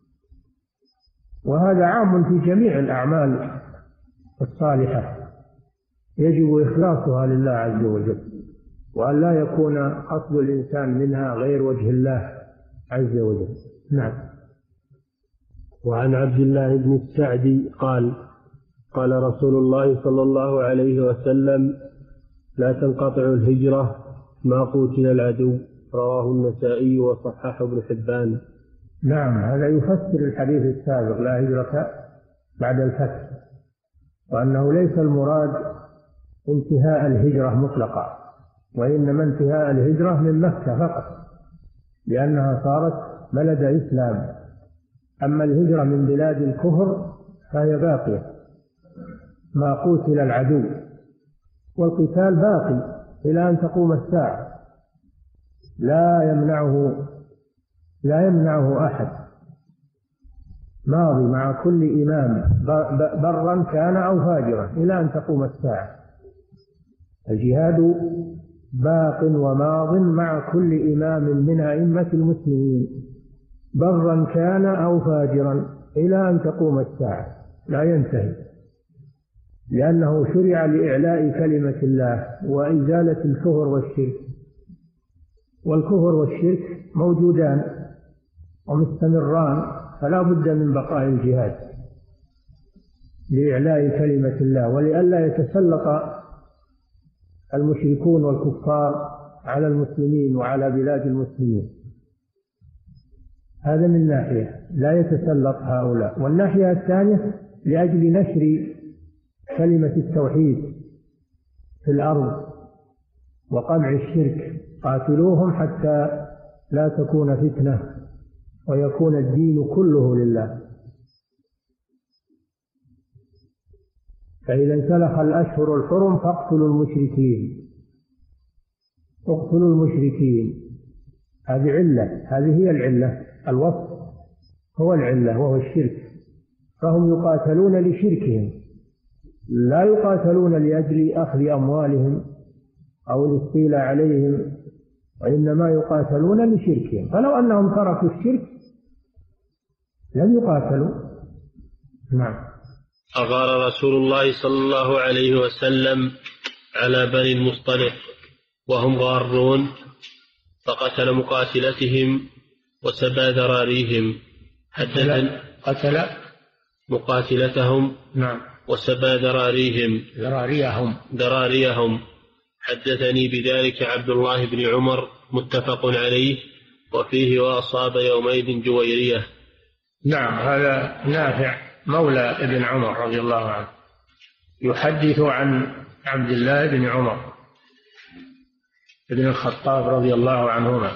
وهذا عام في جميع الأعمال الصالحة، يجب إخلاصها لله عز وجل، وأن لا يكون قصد الإنسان منها غير وجه الله عز وجل. نعم. وعن عبد الله بن السعدي قال: قال رسول الله صلى الله عليه وسلم: لا تنقطع الهجرة ما قوتل العدو. رواه النسائي وصححه ابن حبان. نعم، هذا يفسر الحديث السابق: لا هجرة بعد الفتح، وأنه ليس المراد انتهاء الهجرة مطلقا، وإنما انتهاء الهجرة من مكة فقط، لأنها صارت بلد إسلام. أما الهجرة من بلاد الكفر فهي باقية ما قوتل العدو، والقتال باقي إلى أن تقوم الساعة، لا يمنعه لا يمنعه أحد، ماضي مع كل إمام برا كان أو فاجرا إلى أن تقوم الساعة. الجهاد باق وماض مع كل إمام من أئمة المسلمين برا كان أو فاجرا إلى أن تقوم الساعة، لا ينتهي، لأنه شرع لإعلاء كلمة الله وإزالة الكفر والشرك، والكفر والشرك موجودان ومستمران، فلا بد من بقاء الجهاد لإعلاء كلمة الله ولئلا يتسلط المشركون والكفار على المسلمين وعلى بلاد المسلمين. هذا من ناحية لا يتسلط هؤلاء. والناحية الثانية لأجل نشر كلمة التوحيد في الأرض وقمع الشرك، قاتلوهم حتى لا تكون فتنة ويكون الدين كله لله. فإذا انسلخ الأشهر الحرم فاقتلوا المشركين، اقتلوا المشركين. هذه علة، هذه هي العلة، الوصف هو العلة وهو الشرك، فهم يقاتلون لشركهم، لا يقاتلون لأجل أخذ أموالهم أو الاستيلاء عليهم، وإنما يقاتلون لشركهم. فلو أنهم تركوا الشرك لم يقاتلوا. نعم. أغار رسول الله صلى الله عليه وسلم على بني المصطلق وهم غارون، فقتل مقاتلتهم وسبى ذراريهم. حدث قتل مقاتلتهم نعم وسبى ذراريهم ذراريهم ذراريهم حدثني بذلك عبد الله بن عمر متفق عليه، وفيه وأصاب يومئذ جويرية. نعم. هذا نافع مولى ابن عمر رضي الله عنه يحدث عن عبد الله بن عمر بن الخطاب رضي الله عنهما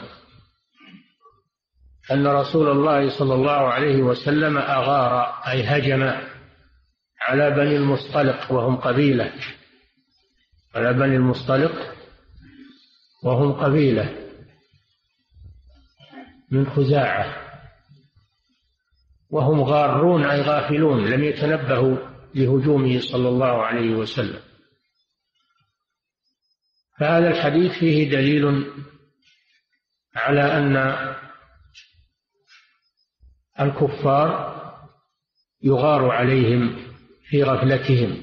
أن رسول الله صلى الله عليه وسلم أغار أي هجم على بني المصطلق وهم قبيلة على بني المصطلق وهم قبيلة من خزاعة، وهم غارون أي غافلون لم يتنبهوا لهجومه صلى الله عليه وسلم. فهذا الحديث فيه دليل على أن الكفار يغار عليهم في غفلتهم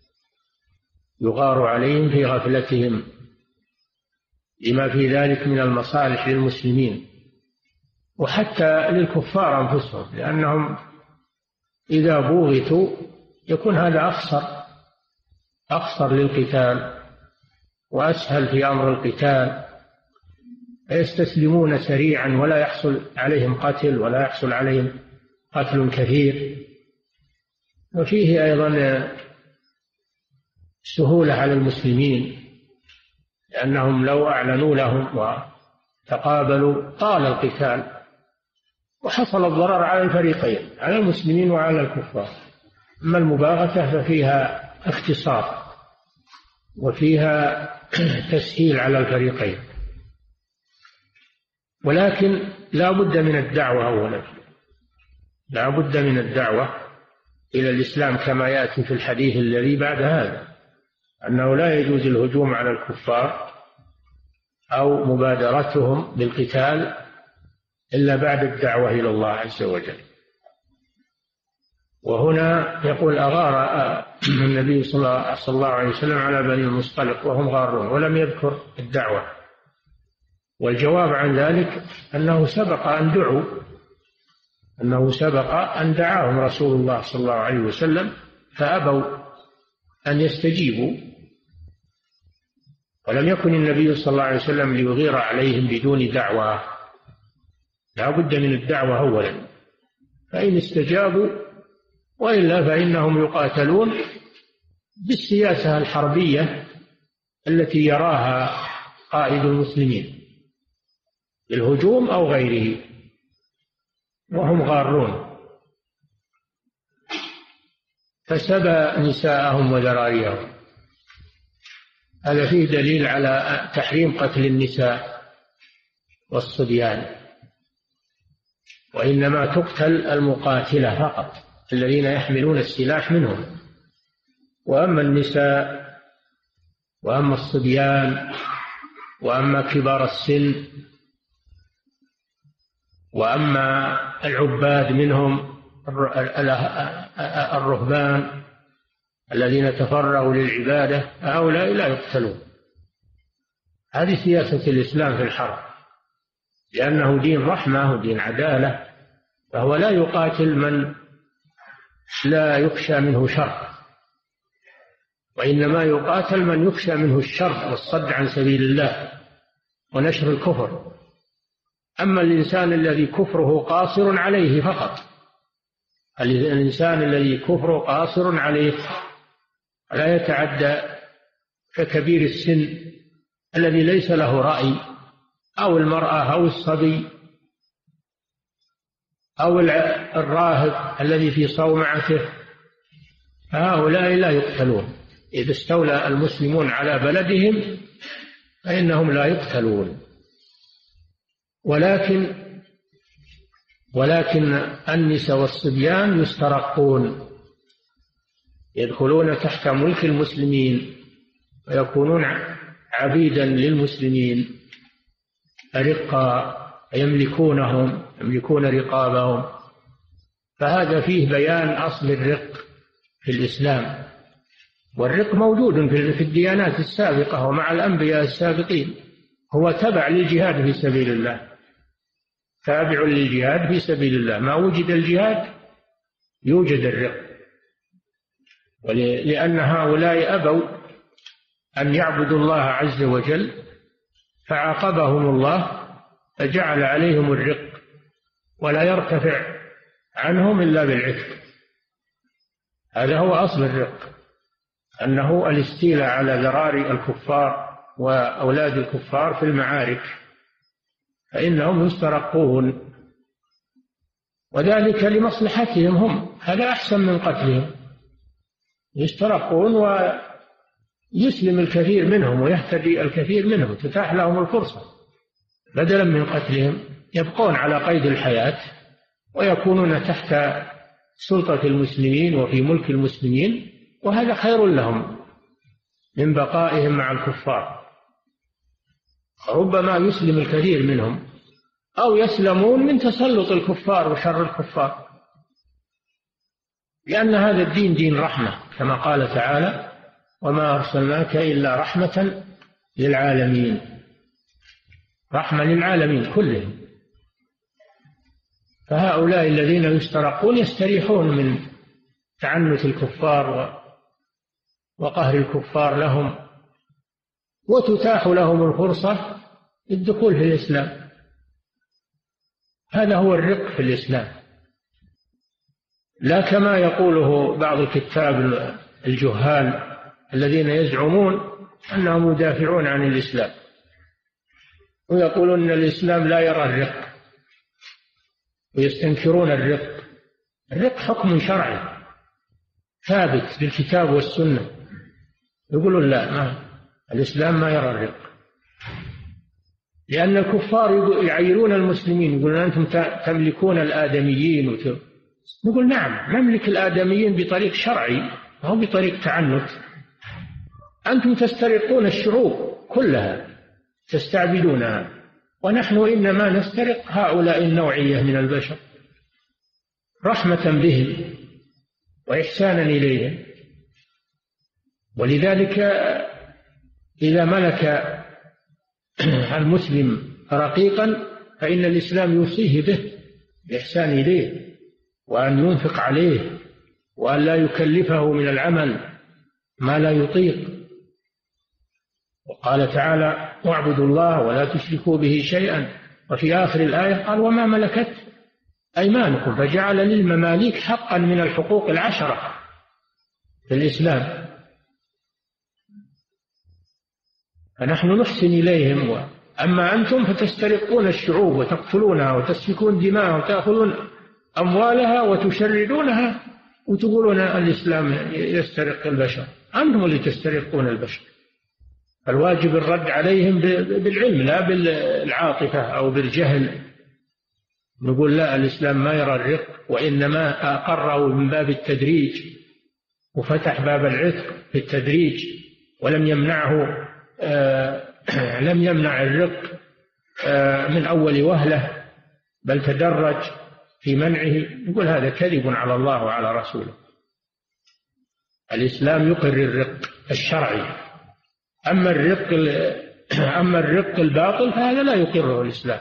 يغار عليهم في غفلتهم لما في ذلك من المصالح للمسلمين وحتى للكفار أنفسهم، لأنهم إذا بوغتوا يكون هذا أخسر أخسر للقتال وأسهل في أمر القتال، فيستسلمون سريعا ولا يحصل عليهم قتل ولا يحصل عليهم قتل كثير. وفيه أيضا سهولة على المسلمين، لأنهم لو أعلنوا لهم وتقابلوا طال القتال وحصل الضرر على الفريقين، على المسلمين وعلى الكفار. أما المباغتة ففيها اختصار وفيها تسهيل على الفريقين، ولكن لا بد من الدعوة أولا، لا بد من الدعوة إلى الإسلام كما يأتي في الحديث الذي بعد هذا، أنه لا يجوز الهجوم على الكفار أو مبادرتهم بالقتال إلا بعد الدعوة إلى الله عز وجل. وهنا يقول أغار النبي صلى الله عليه وسلم على بني المصطلق وهم غارون، ولم يذكر الدعوة. والجواب عن ذلك أنه سبق أن دعوا أنه سبق أن دعاهم رسول الله صلى الله عليه وسلم فأبوا أن يستجيبوا، ولم يكن النبي صلى الله عليه وسلم ليغير عليهم بدون دعوة، لا بد من الدعوة أولا، فإن استجابوا وإلا فإنهم يقاتلون بالسياسة الحربية التي يراها قائد المسلمين، الهجوم أو غيره، وهم غارون. فسبى نساءهم وذراريهم، هذا فيه دليل على تحريم قتل النساء والصبيان، وإنما تقتل المقاتلة فقط الذين يحملون السلاح منهم. وأما النساء وأما الصبيان وأما كبار السن وأما العباد منهم الرهبان الذين تفرغوا للعبادة هؤلاء لا يقتلون. هذه سياسة الإسلام في الحرب، لأنه دين رحمة ودين عدالة، فهو لا يقاتل من لا يخشى منه شر، وإنما يقاتل من يخشى منه الشر والصد عن سبيل الله ونشر الكفر. أما الإنسان الذي كفره قاصر عليه فقط، الإنسان الذي كفره قاصر عليه لا يتعدى ككبير السن الذي ليس له رأي، أو المرأة أو الصبي أو الراهب الذي في صومعته، هؤلاء لا يقتلون. إذا استولى المسلمون على بلدهم فإنهم لا يقتلون. ولكن ولكن النساء والصبيان يسترقون، يدخلون تحت ملك المسلمين ويكونون عبيدا للمسلمين، رقا يملكونهم، يملكون رقابهم. فهذا فيه بيان أصل الرق في الإسلام، والرق موجود في الديانات السابقة ومع الأنبياء السابقين، هو تبع للجهاد في سبيل الله، تابع للجهاد في سبيل الله. ما وجد الجهاد يوجد الرق، ولأن هؤلاء أبوا أن يعبدوا الله عز وجل فعاقبهم الله فجعل عليهم الرق، ولا يرتفع عنهم إلا بالعتق. هذا هو أصل الرق، أنه الاستيلاء على ذراري الكفار وأولاد الكفار في المعارك، فإنهم يسترقون، وذلك لمصلحتهم هم، هذا أحسن من قتلهم. يسترقون ويسلم الكثير منهم ويهتدي الكثير منهم، تتاح لهم الفرصة بدلا من قتلهم، يبقون على قيد الحياة ويكونون تحت سلطة المسلمين وفي ملك المسلمين، وهذا خير لهم من بقائهم مع الكفار. ربما يسلم الكثير منهم أو يسلمون من تسلط الكفار وشر الكفار، لأن هذا الدين دين رحمة، كما قال تعالى: وما أرسلناك إلا رحمة للعالمين. رحمة للعالمين كلهم. فهؤلاء الذين يسترقون يستريحون من تعنت الكفار وقهر الكفار لهم، وتتاح لهم الفرصة للدخول في الإسلام. هذا هو الرق في الإسلام، لا كما يقوله بعض الكتاب الجهال الذين يزعمون أنهم يدافعون عن الإسلام ويقولون أن الإسلام لا يرى الرق ويستنكرون الرق. الرق حكم شرعي ثابت بالكتاب والسنة، يقولون لا، ما الإسلام ما يرى الرق، لأن الكفار يعيرون المسلمين، يقولون أنتم تملكون الآدميين وتر. نقول نعم، نملك الآدميين بطريق شرعي أو بطريق تعنت. أنتم تسترقون الشعوب كلها، تستعبدونها، ونحن إنما نسترق هؤلاء النوعية من البشر رحمة بهم وإحسانا إليهم. ولذلك إذا ملك المسلم رقيقا فإن الإسلام يوصيه به بإحسان إليه، وأن ينفق عليه، وأن لا يكلفه من العمل ما لا يطيق. وقال تعالى: واعبدوا الله ولا تشركوا به شيئا. وفي آخر الآية قال: وما ملكت أيمانكم، فجعل للمماليك حقا من الحقوق العشرة في الإسلام. فنحن نحسن إليهم، أما أنتم فتسترقون الشعوب وتقتلونها وتسفكون دماءها وتأخذون أموالها وتشردونها وتقولون الإسلام يسترق البشر. أنتم اللي تسترقون البشر. الواجب الرد عليهم بالعلم لا بالعاطفة أو بالجهل. نقول لا، الإسلام ما يرى الرق، وإنما أقره من باب التدريج وفتح باب العتق بالتدريج، ولم يمنعه آه لم يمنع الرق آه من أول وهلة، بل تدرج في منعه. نقول هذا كذب على الله وعلى رسوله. الإسلام يقر الرق الشرعي، أما الرق أما الرق الباطل فهذا لا يقره الإسلام.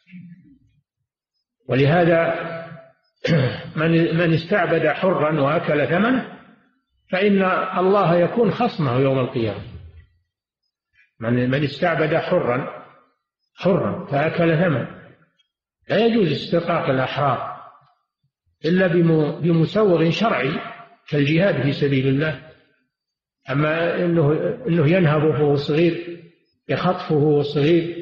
ولهذا من من استعبد حرا وأكل ثمنه فإن الله يكون خصمه يوم القيامة. من من استعبد حرا حرا فأكل ثمنه، لا يجوز استرقاق الأحرار إلا بمسوغ شرعي كالجهاد في سبيل الله. أما إنه إنه ينهبه وهو صغير، يخطفه وهو صغير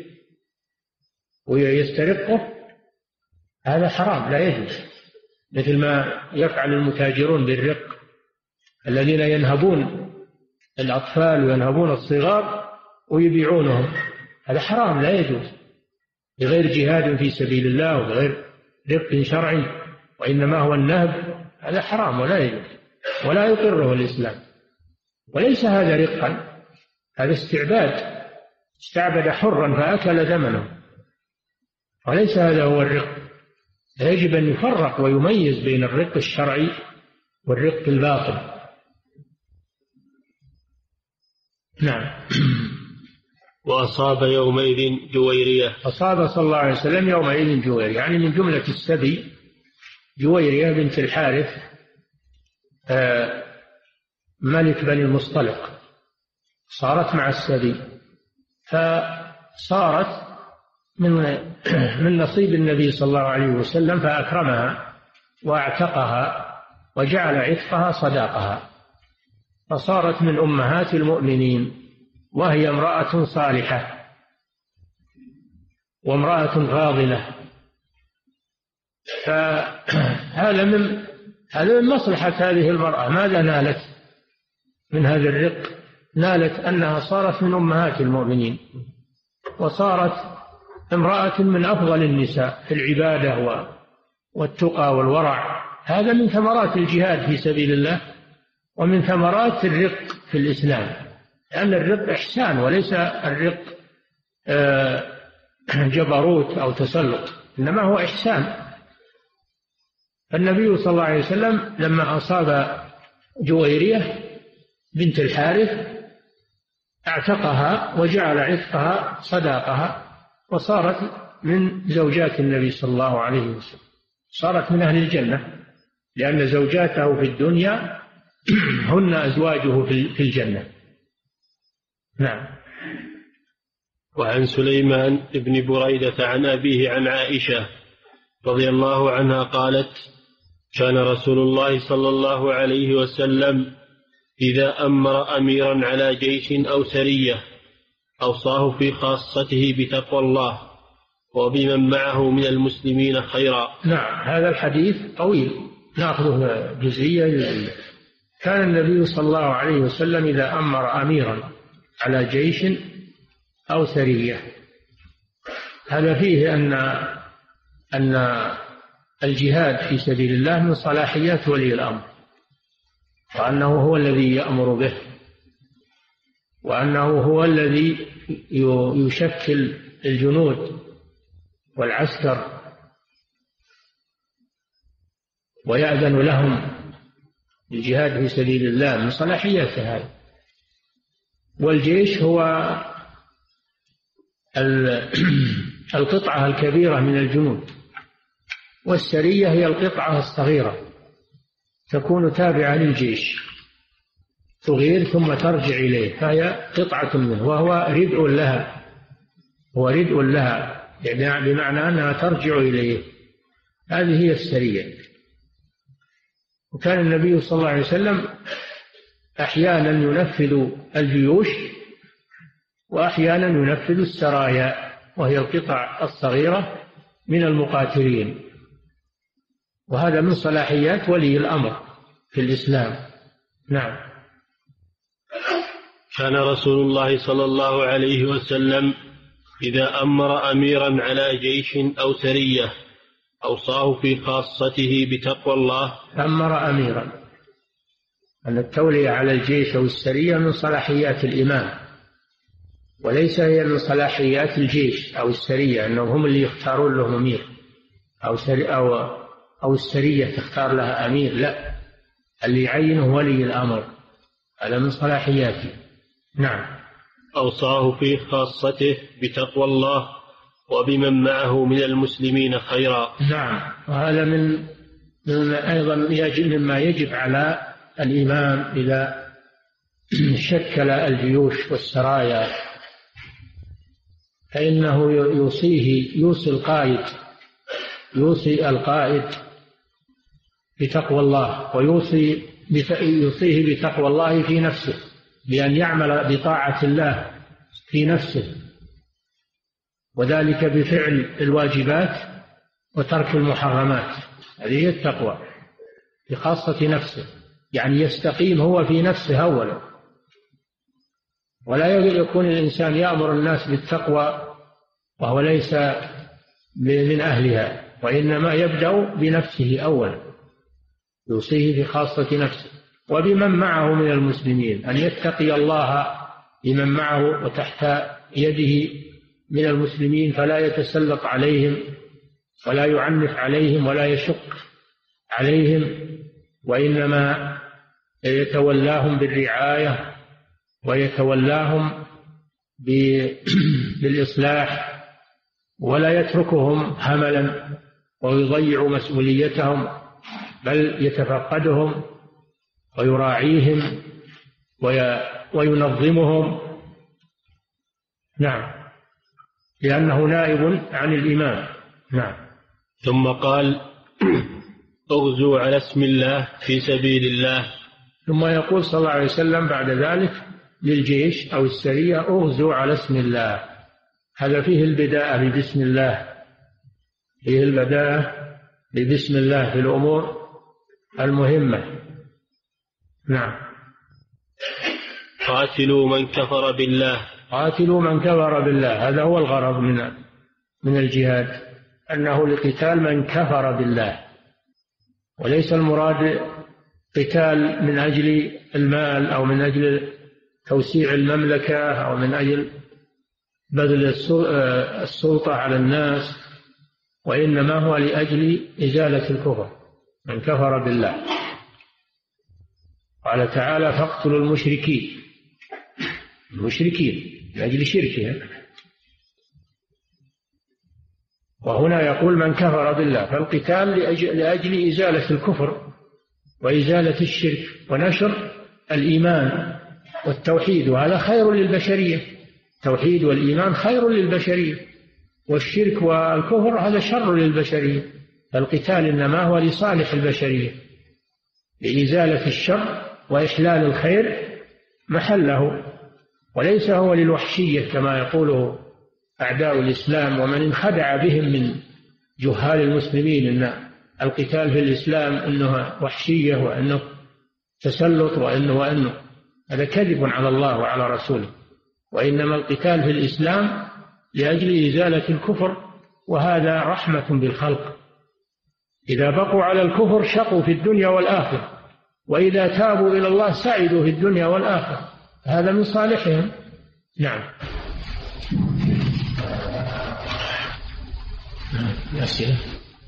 ويسترقه، هذا حرام لا يجوز، مثل ما يفعل المتاجرون بالرق الذين ينهبون الأطفال وينهبون الصغار ويبيعونهم. هذا حرام لا يجوز بغير جهاد في سبيل الله وبغير رق شرعي، وإنما هو النهب. هذا حرام ولا يجوز ولا يقره الإسلام. وليس هذا رقا، هذا استعباد، استعبد حرا فأكل ثمنه، وليس هذا هو الرق. يجب أن يفرق ويميز بين الرق الشرعي والرق الباطل. نعم. وأصاب يومئذ جويرية. أصاب صلى الله عليه وسلم يومئذ جويرية، يعني من جملة السبي جويرية بنت الحارث ملك بني المصطلق، صارت مع السبي، فصارت من من نصيب النبي صلى الله عليه وسلم، فأكرمها وأعتقها وجعل عتقها صداقها، فصارت من أمهات المؤمنين، وهي امرأة صالحة وامرأة فاضلة. فهذا من هذا من مصلحة هذه المرأة. ماذا نالت من هذا الرق؟ نالت أنها صارت من أمهات المؤمنين، وصارت امرأة من أفضل النساء في العبادة والتقى والورع. هذا من ثمرات الجهاد في سبيل الله، ومن ثمرات الرق في الإسلام، لأن الرق إحسان وليس الرق جبروت أو تسلط، إنما هو إحسان. النبي صلى الله عليه وسلم لما أصاب جويرية بنت الحارث اعتقها وجعل عتقها صداقها، وصارت من زوجات النبي صلى الله عليه وسلم، صارت من أهل الجنة، لأن زوجاته في الدنيا هن أزواجه في الجنة. نعم. وعن سليمان بن بريدة عن أبيه عن عائشة رضي الله عنها قالت: كان رسول الله صلى الله عليه وسلم إذا أمر أميرا على جيش أو سرية أوصاه في خاصته بتقوى الله وبمن معه من المسلمين خيرا. نعم، هذا الحديث طويل، نأخذه جزئية جزئية. كان النبي صلى الله عليه وسلم إذا أمر أميرا على جيش أو سرية، هذا فيه أن أن الجهاد في سبيل الله من صلاحيات ولي الأمر، وأنه هو الذي يأمر به، وأنه هو الذي يشكل الجنود والعسكر ويأذن لهم الجهاد في سبيل الله، من صلاحياته هذا. والجيش هو القطعة الكبيرة من الجنود، والسرية هي القطعة الصغيرة تكون تابعة للجيش، تغير ثم ترجع إليه، فهي قطعة منه، وهو ردء لها، هو ردء لها يعني بمعنى أنها ترجع إليه. هذه هي السرية. وكان النبي صلى الله عليه وسلم أحيانا ينفذ الجيوش وأحيانا ينفذ السرايا، وهي القطع الصغيرة من المقاتلين، وهذا من صلاحيات ولي الأمر في الإسلام. نعم. كان رسول الله صلى الله عليه وسلم إذا أمر أميرا على جيش أو سرية أوصاه في خاصته بتقوى الله. أمر أميرا، أن التولية على الجيش أو السرية من صلاحيات الإمام، وليس هي من صلاحيات الجيش أو السرية أنهم هم اللي يختارون له أمير، أو سري أو أو السرية تختار لها أمير، لا، اللي يعينه ولي الأمر، هذا من صلاحياته. نعم. أوصاه في خاصته بتقوى الله وبمن معه من المسلمين خيرا. نعم، وهذا من, من أيضا يجب مما يجب على الإمام إذا شكل الجيوش والسرايا، فإنه يوصيه يوصي القائد يوصي القائد بتقوى الله، ويوصي يوصيه بتقوى الله في نفسه، بأن يعمل بطاعة الله في نفسه، وذلك بفعل الواجبات وترك المحرمات. هذه هي التقوى بخاصة نفسه، يعني يستقيم هو في نفسه أولا، ولا يكون الإنسان يأمر الناس بالتقوى وهو ليس من أهلها، وإنما يبدأ بنفسه أولا، يوصيه في خاصة نفسه وبمن معه من المسلمين، أن يتقي الله بمن معه وتحت يده من المسلمين، فلا يتسلط عليهم ولا يعنف عليهم ولا يشق عليهم، وإنما يتولاهم بالرعاية ويتولاهم بالإصلاح، ولا يتركهم هملا ويضيع مسؤوليتهم، بل يتفقدهم ويراعيهم وينظمهم. نعم، لأنه نائب عن الإمام. نعم. ثم قال: اغزوا على اسم الله في سبيل الله. ثم يقول صلى الله عليه وسلم بعد ذلك للجيش أو السرية: اغزوا على اسم الله. هذا فيه البداءة ببسم الله، فيه البداءة ببسم الله في الأمور المهمة. نعم. قاتلوا من كفر بالله. قاتلوا من كفر بالله، هذا هو الغرض من من الجهاد، أنه لقتال من كفر بالله، وليس المراد قتال من أجل المال أو من أجل توسيع المملكة أو من أجل بذل السلطة على الناس، وإنما هو لأجل إزالة الكفر، من كفر بالله. قال تعالى: فاقتلوا المشركين، المشركين لأجل شركهم. وهنا يقول من كفر بالله، فالقتال لأجل, لأجل إزالة الكفر وإزالة الشرك ونشر الإيمان والتوحيد، وهذا خير للبشرية. التوحيد والإيمان خير للبشرية، والشرك والكفر هذا شر للبشرية. فالقتال إنما هو لصالح البشرية، لإزالة الشر وإحلال الخير محله، وليس هو للوحشية كما يقوله أعداء الإسلام ومن انخدع بهم من جهال المسلمين، أن القتال في الإسلام أنه وحشية وأنه تسلط وأنه وأنه هذا كذب على الله وعلى رسوله، وإنما القتال في الإسلام لأجل إزالة الكفر، وهذا رحمة بالخلق. إذا بقوا على الكفر شقوا في الدنيا والآخرة، وإذا تابوا إلى الله سعدوا في الدنيا والآخرة، هذا من صالحهم. نعم. أسئلة.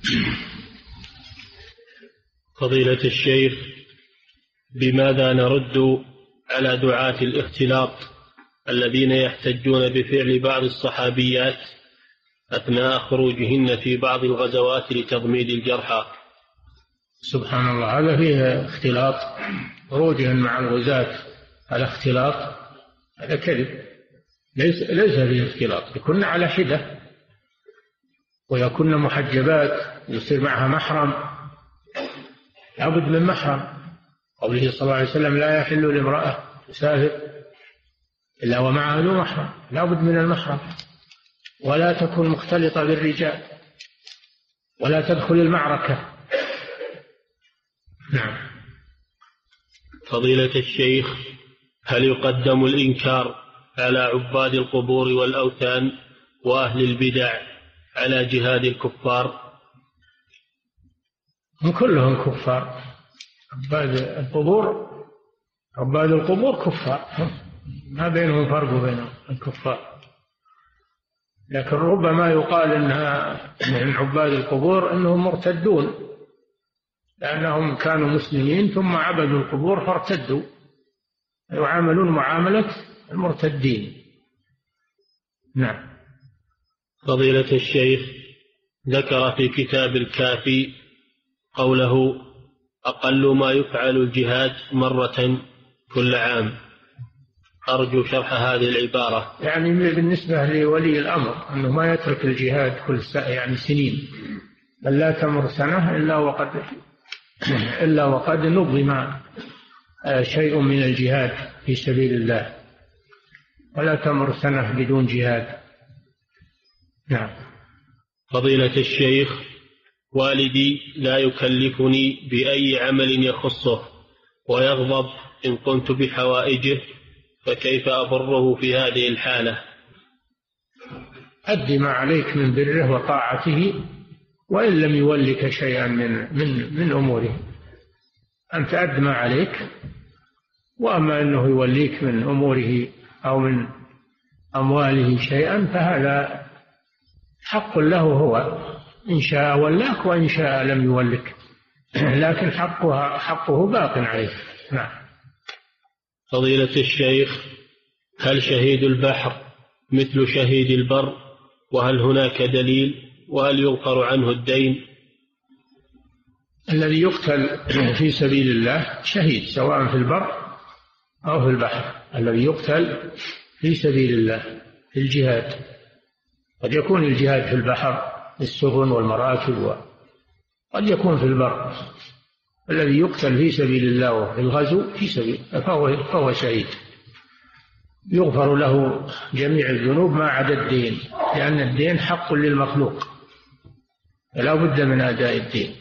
فضيلة الشيخ، بماذا نرد على دعاة الاختلاط الذين يحتجون بفعل بعض الصحابيات أثناء خروجهن في بعض الغزوات لتضميد الجرحى؟ سبحان الله، هذا فيه اختلاط، خروجهن مع الغزاة هذا اختلاط، هذا كذب، ليس ليس فيه اختلاط. يكون على حدة ويكون محجبات، يصير معها محرم، لابد من محرم. قوله صلى الله عليه وسلم: لا يحل لامرأة تسافر إلا ومعها ذو محرم، لابد من المحرم، ولا تكون مختلطة بالرجال، ولا تدخل المعركة. نعم. فضيلة الشيخ، هل يقدم الإنكار على عباد القبور والأوثان وأهل البدع على جهاد الكفار؟ هم كلهم كفار. عباد القبور عباد القبور كفار، ما بينهم فرق بين الكفار، لكن ربما يقال إنها من عباد القبور أنهم مرتدون، لأنهم كانوا مسلمين ثم عبدوا القبور فارتدوا، يعاملون معاملة المرتدين. نعم. فضيلة الشيخ ذكر في كتاب الكافي قوله أقل ما يفعل الجهاد مرة كل عام، أرجو شرح هذه العبارة. يعني بالنسبة لولي الأمر أنه ما يترك الجهاد كل يعني سنين، بل لا تمر سنة إلا وقد إلا وقد نظم شيء من الجهاد في سبيل الله، ولا تمر سنة بدون جهاد. نعم. فضيلة الشيخ والدي لا يكلفني بأي عمل يخصه ويغضب إن قمت بحوائجه، فكيف أبره في هذه الحالة؟ أدي ما عليك من بره وطاعته وإن لم يولك شيئا من من من أموره، أنت أد ما عليك، وأما أنه يوليك من أموره أو من أمواله شيئا فهذا حق له هو، إن شاء ولاك وإن شاء لم يولك، لكن حقها حقه باق عليه. نعم. فضيلة الشيخ هل شهيد البحر مثل شهيد البر، وهل هناك دليل، وهل يغفر عنه الدين؟ الذي يقتل في سبيل الله شهيد سواء في البر أو في البحر، الذي يقتل في سبيل الله في الجهاد، قد يكون الجهاد في البحر السفن والمراكب، وقد يكون في البر. الذي يقتل في سبيل الله في الغزو في سبيل فهو, فهو شهيد، يغفر له جميع الذنوب ما عدا الدين، لأن الدين حق للمخلوق فلا بد من أداء الدين،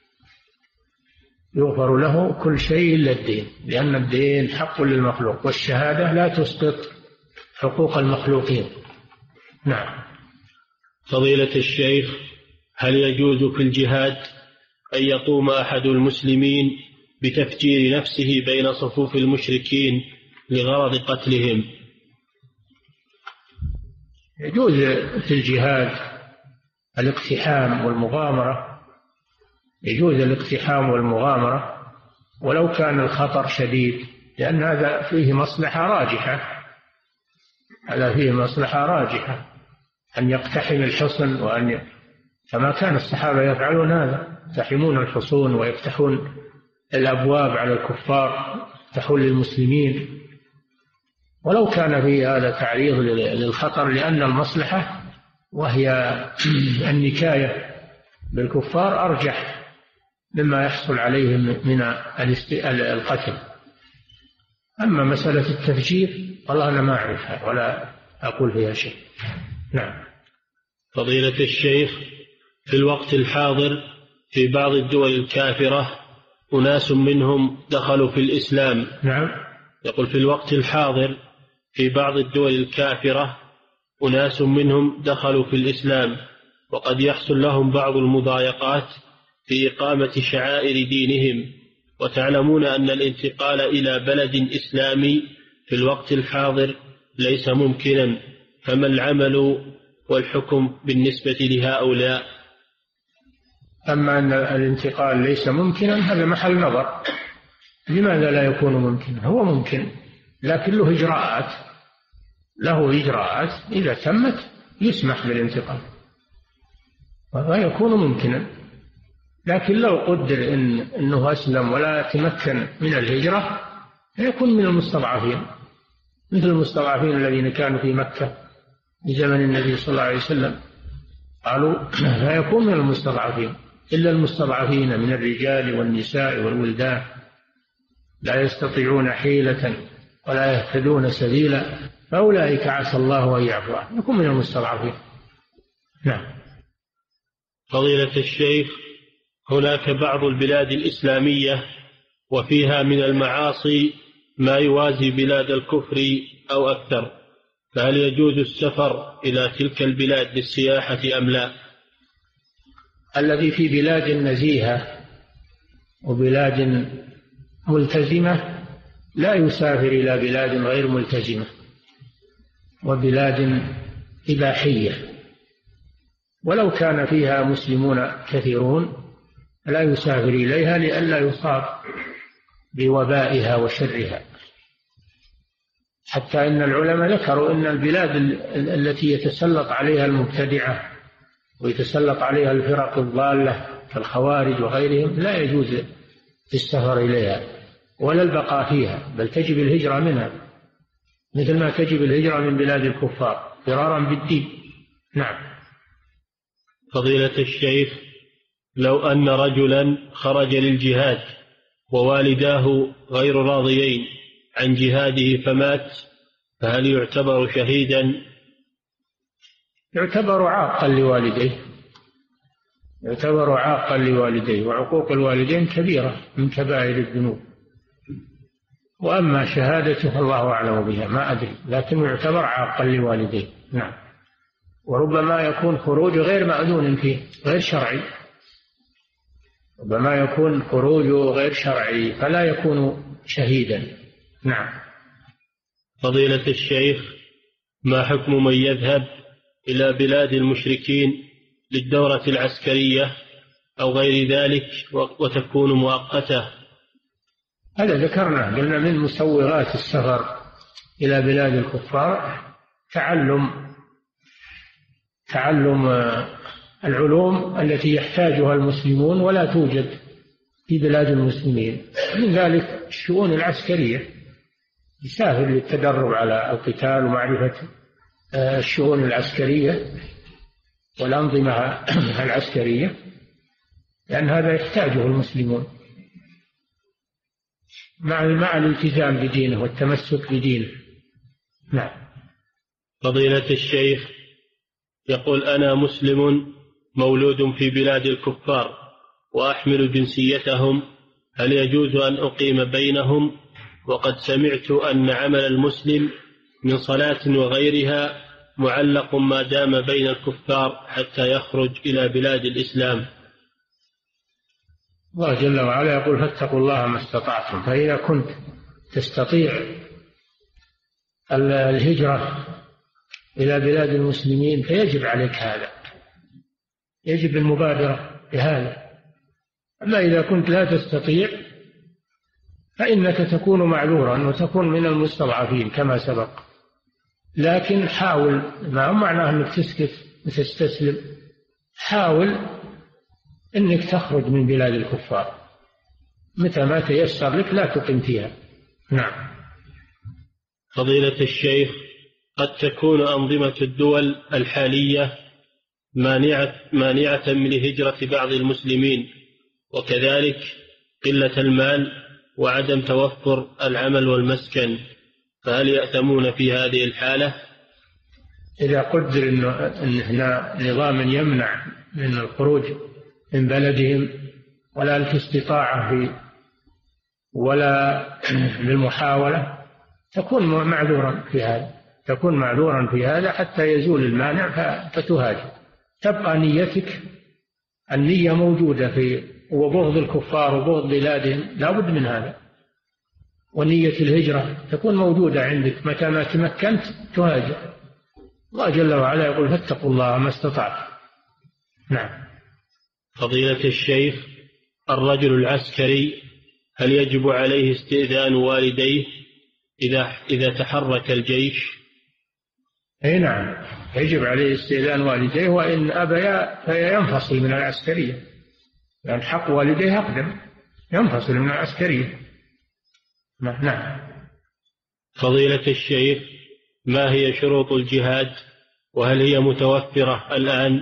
يغفر له كل شيء إلا الدين، لأن الدين حق للمخلوق، والشهادة لا تسقط حقوق المخلوقين. نعم. فضيلة الشيخ هل يجوز في الجهاد أن يقوم أحد المسلمين بتفجير نفسه بين صفوف المشركين لغرض قتلهم؟ يجوز في الجهاد الاقتحام والمغامرة، يجوز الاقتحام والمغامرة ولو كان الخطر شديد، لأن هذا فيه مصلحة راجحة، هذا فيه مصلحة راجحة أن يقتحم الحصن، وأن ي... كما كان الصحابة يفعلون هذا، يقتحمون الحصون ويفتحون الأبواب على الكفار، يفتحون للمسلمين، ولو كان في هذا تعريض للخطر، لأن المصلحة وهي النكاية بالكفار أرجح مما يحصل عليهم من القتل. أما مسألة التفجير والله أنا ما أعرفها ولا أقول فيها شيء. نعم. فضيلة الشيخ في الوقت الحاضر في بعض الدول الكافرة أناس منهم دخلوا في الإسلام. نعم. يقول في الوقت الحاضر في بعض الدول الكافرة أناس منهم دخلوا في الإسلام، وقد يحصل لهم بعض المضايقات في إقامة شعائر دينهم، وتعلمون أن الانتقال إلى بلد إسلامي في الوقت الحاضر ليس ممكنا، فما العمل والحكم بالنسبة لهؤلاء؟ أما أن الانتقال ليس ممكنا هذا محل نظر، لماذا لا يكون ممكنا؟ هو ممكن لكن له إجراءات، له إجراءات إذا تمت يسمح بالانتقال ويكون ممكنا. لكن لو قدر إن أنه أسلم ولا تمكن من الهجرة يكون من المستضعفين، مثل المستضعفين الذين كانوا في مكة في زمن النبي صلى الله عليه وسلم، قالوا فيكون من المستضعفين، إلا المستضعفين من الرجال والنساء والولدان لا يستطيعون حيلة ولا يهتدون سبيلا فأولئك عسى الله أن يعفو عنهم، يكون من المستضعفين. نعم. فضيلة الشيخ هناك بعض البلاد الإسلامية وفيها من المعاصي ما يوازي بلاد الكفر أو أكثر، فهل يجوز السفر إلى تلك البلاد للسياحة أم لا؟ الذي في بلاد نزيهة وبلاد ملتزمة لا يسافر إلى بلاد غير ملتزمة وبلاد إباحية، ولو كان فيها مسلمون كثيرون لا يسافر إليها لئلا يصاب بوبائها وشرها. حتى إن العلماء ذكروا أن البلاد التي يتسلط عليها المبتدعة ويتسلط عليها الفرق الضالة كالخوارج وغيرهم لا يجوز السفر إليها ولا البقاء فيها، بل تجب الهجرة منها مثل ما تجب الهجرة من بلاد الكفار فرارا بالدين. نعم. فضيلة الشيخ، لو أن رجلا خرج للجهاد ووالداه غير راضيين عن جهاده فمات، فهل يعتبر شهيدا؟ يعتبر عاقا لوالديه، يعتبر عاقا لوالديه، وعقوق الوالدين كبيرة من كبائر الذنوب. وأما شهادته فالله أعلم بها، ما أدري، لكن يعتبر عاقا لوالديه. نعم. وربما يكون خروج غير مأذون فيه، غير شرعي، ربما يكون خروجه غير شرعي فلا يكون شهيدا. نعم. فضيلة الشيخ، ما حكم من يذهب إلى بلاد المشركين للدورة العسكرية أو غير ذلك وتكون مؤقتة؟ هذا ذكرنا، قلنا من مسوغات السفر إلى بلاد الكفار تعلم تعلم العلوم التي يحتاجها المسلمون ولا توجد في بلاد المسلمين، من ذلك الشؤون العسكرية، يسافر للتدرب على القتال ومعرفة الشؤون العسكرية والأنظمة العسكرية، لأن هذا يحتاجه المسلمون مع مع الالتزام بدينه والتمسك بدينه. نعم. فضيلة الشيخ، يقول: أنا مسلم مولود في بلاد الكفار وأحمل جنسيتهم، هل يجوز أن أقيم بينهم؟ وقد سمعت أن عمل المسلم من صلاة وغيرها معلق ما دام بين الكفار حتى يخرج إلى بلاد الإسلام. الله جل وعلا يقول: فاتقوا الله ما استطعتم، فإذا كنت تستطيع الهجرة إلى بلاد المسلمين فيجب عليك هذا، يجب المبادرة بهذا. أما إذا كنت لا تستطيع فإنك تكون معذورا وتكون من المستضعفين كما سبق، لكن حاول، ما هو معناه أنك تسكت وتستسلم، حاول أنك تخرج من بلاد الكفار متى ما تيسر لك، لا تقم فيها. نعم. فضيلة الشيخ، قد تكون أنظمة الدول الحالية مانعة, مانعة من هجرة بعض المسلمين، وكذلك قلة المال وعدم توفر العمل والمسكن، فهل يأثمون في هذه الحالة؟ إذا قدر أن هنا نظام يمنع من الخروج من بلدهم ولا الاستطاعة في ولا بالمحاولة، تكون معذورا في هذا، تكون معذورا في هذا حتى يزول المانع فتهاجر. تبقى نيتك، النية موجودة في وبغض الكفار وبغض بلادهم، لا بد من هذا، ونية الهجرة تكون موجودة عندك، متى ما تمكنت تهاجر. الله جل وعلا يقول: فاتقوا الله ما استطعتم. نعم. فضيلة الشيخ، الرجل العسكري هل يجب عليه استئذان والديه إذا إذا تحرك الجيش؟ أي نعم، يجب عليه استئذان والديه، وإن أبيا فينفصل من العسكرية، لأن حق والديه أقدم، ينفصل من العسكرية. نعم. فضيلة الشيخ، ما هي شروط الجهاد وهل هي متوفرة الآن؟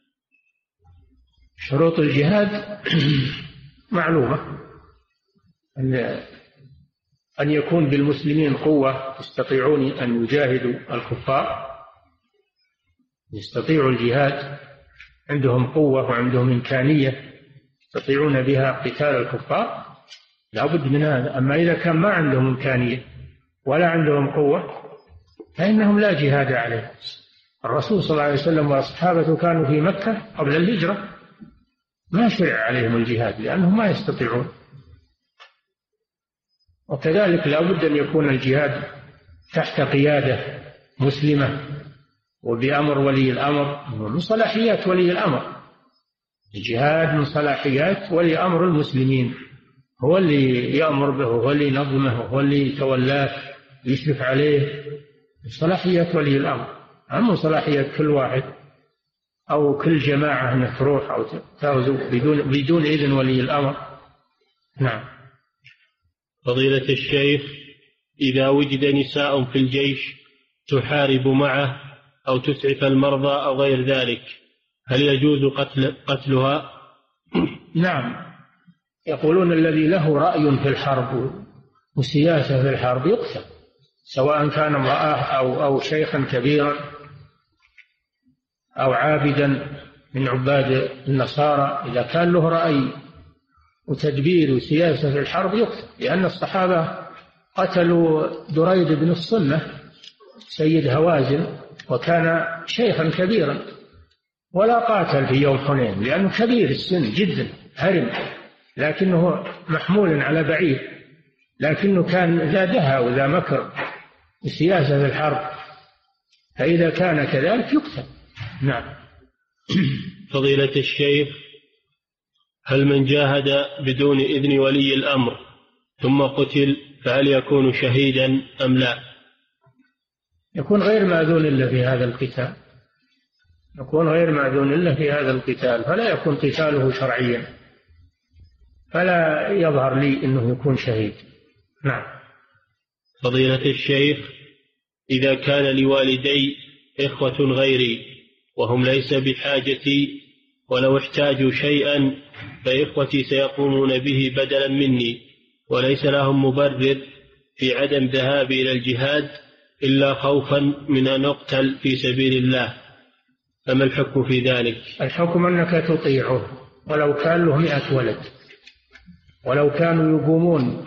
شروط الجهاد معلومة، أن أن يكون بالمسلمين قوة يستطيعون أن يجاهدوا الكفار، يستطيعوا الجهاد، عندهم قوة وعندهم إمكانية يستطيعون بها قتال الكفار، لا بد من هذا. أما إذا كان ما عندهم إمكانية ولا عندهم قوة فإنهم لا جهاد عليهم. الرسول صلى الله عليه وسلم وأصحابه كانوا في مكة قبل الهجرة ما شرع عليهم الجهاد لأنهم ما يستطيعون. وكذلك لا بد أن يكون الجهاد تحت قيادة مسلمة وبأمر ولي الأمر، من صلاحيات ولي الأمر. الجهاد من صلاحيات ولي أمر المسلمين، هو اللي يأمر به، هو اللي ينظمه، هو اللي يتولاه يشرف عليه. صلاحيات ولي الأمر، أما صلاحيات كل واحد أو كل جماعة أن تروح أو تغزو بدون بدون إذن ولي الأمر. نعم. فضيلة الشيخ، إذا وجد نساء في الجيش تحارب معه أو تسعف المرضى أو غير ذلك، هل يجوز قتل قتلها؟ نعم، يقولون الذي له رأي في الحرب وسياسة في الحرب يقتل، سواء كان امرأة أو أو شيخا كبيرا أو عابدا من عباد النصارى. إذا كان له رأي وتدبير وسياسة في الحرب يقتل، لأن الصحابة قتلوا دريد بن الصنة سيد هوازن وكان شيخا كبيرا ولا قاتل في يوم حنين لأنه كبير السن جدا هرم، لكنه محمول على بعير، لكنه كان ذا دهى وذا مكر السياسة في الحرب، فإذا كان كذلك يقتل. نعم. فضيلة الشيخ، هل من جاهد بدون إذن ولي الأمر ثم قتل فهل يكون شهيدا أم لا؟ يكون غير مأذون إلا في هذا القتال، يكون غير مأذون إلا في هذا القتال، فلا يكون قتاله شرعيا، فلا يظهر لي أنه يكون شهيد. نعم. فضيلة الشيخ، إذا كان لوالدي إخوة غيري وهم ليس بحاجتي ولو احتاجوا شيئا فإخوتي سيقومون به بدلا مني وليس لهم مبرر في عدم ذهابي إلى الجهاد إلا خوفا من أن أقتل في سبيل الله، فما الحكم في ذلك؟ الحكم أنك تطيعه ولو كان له مئة ولد، ولو كانوا يقومون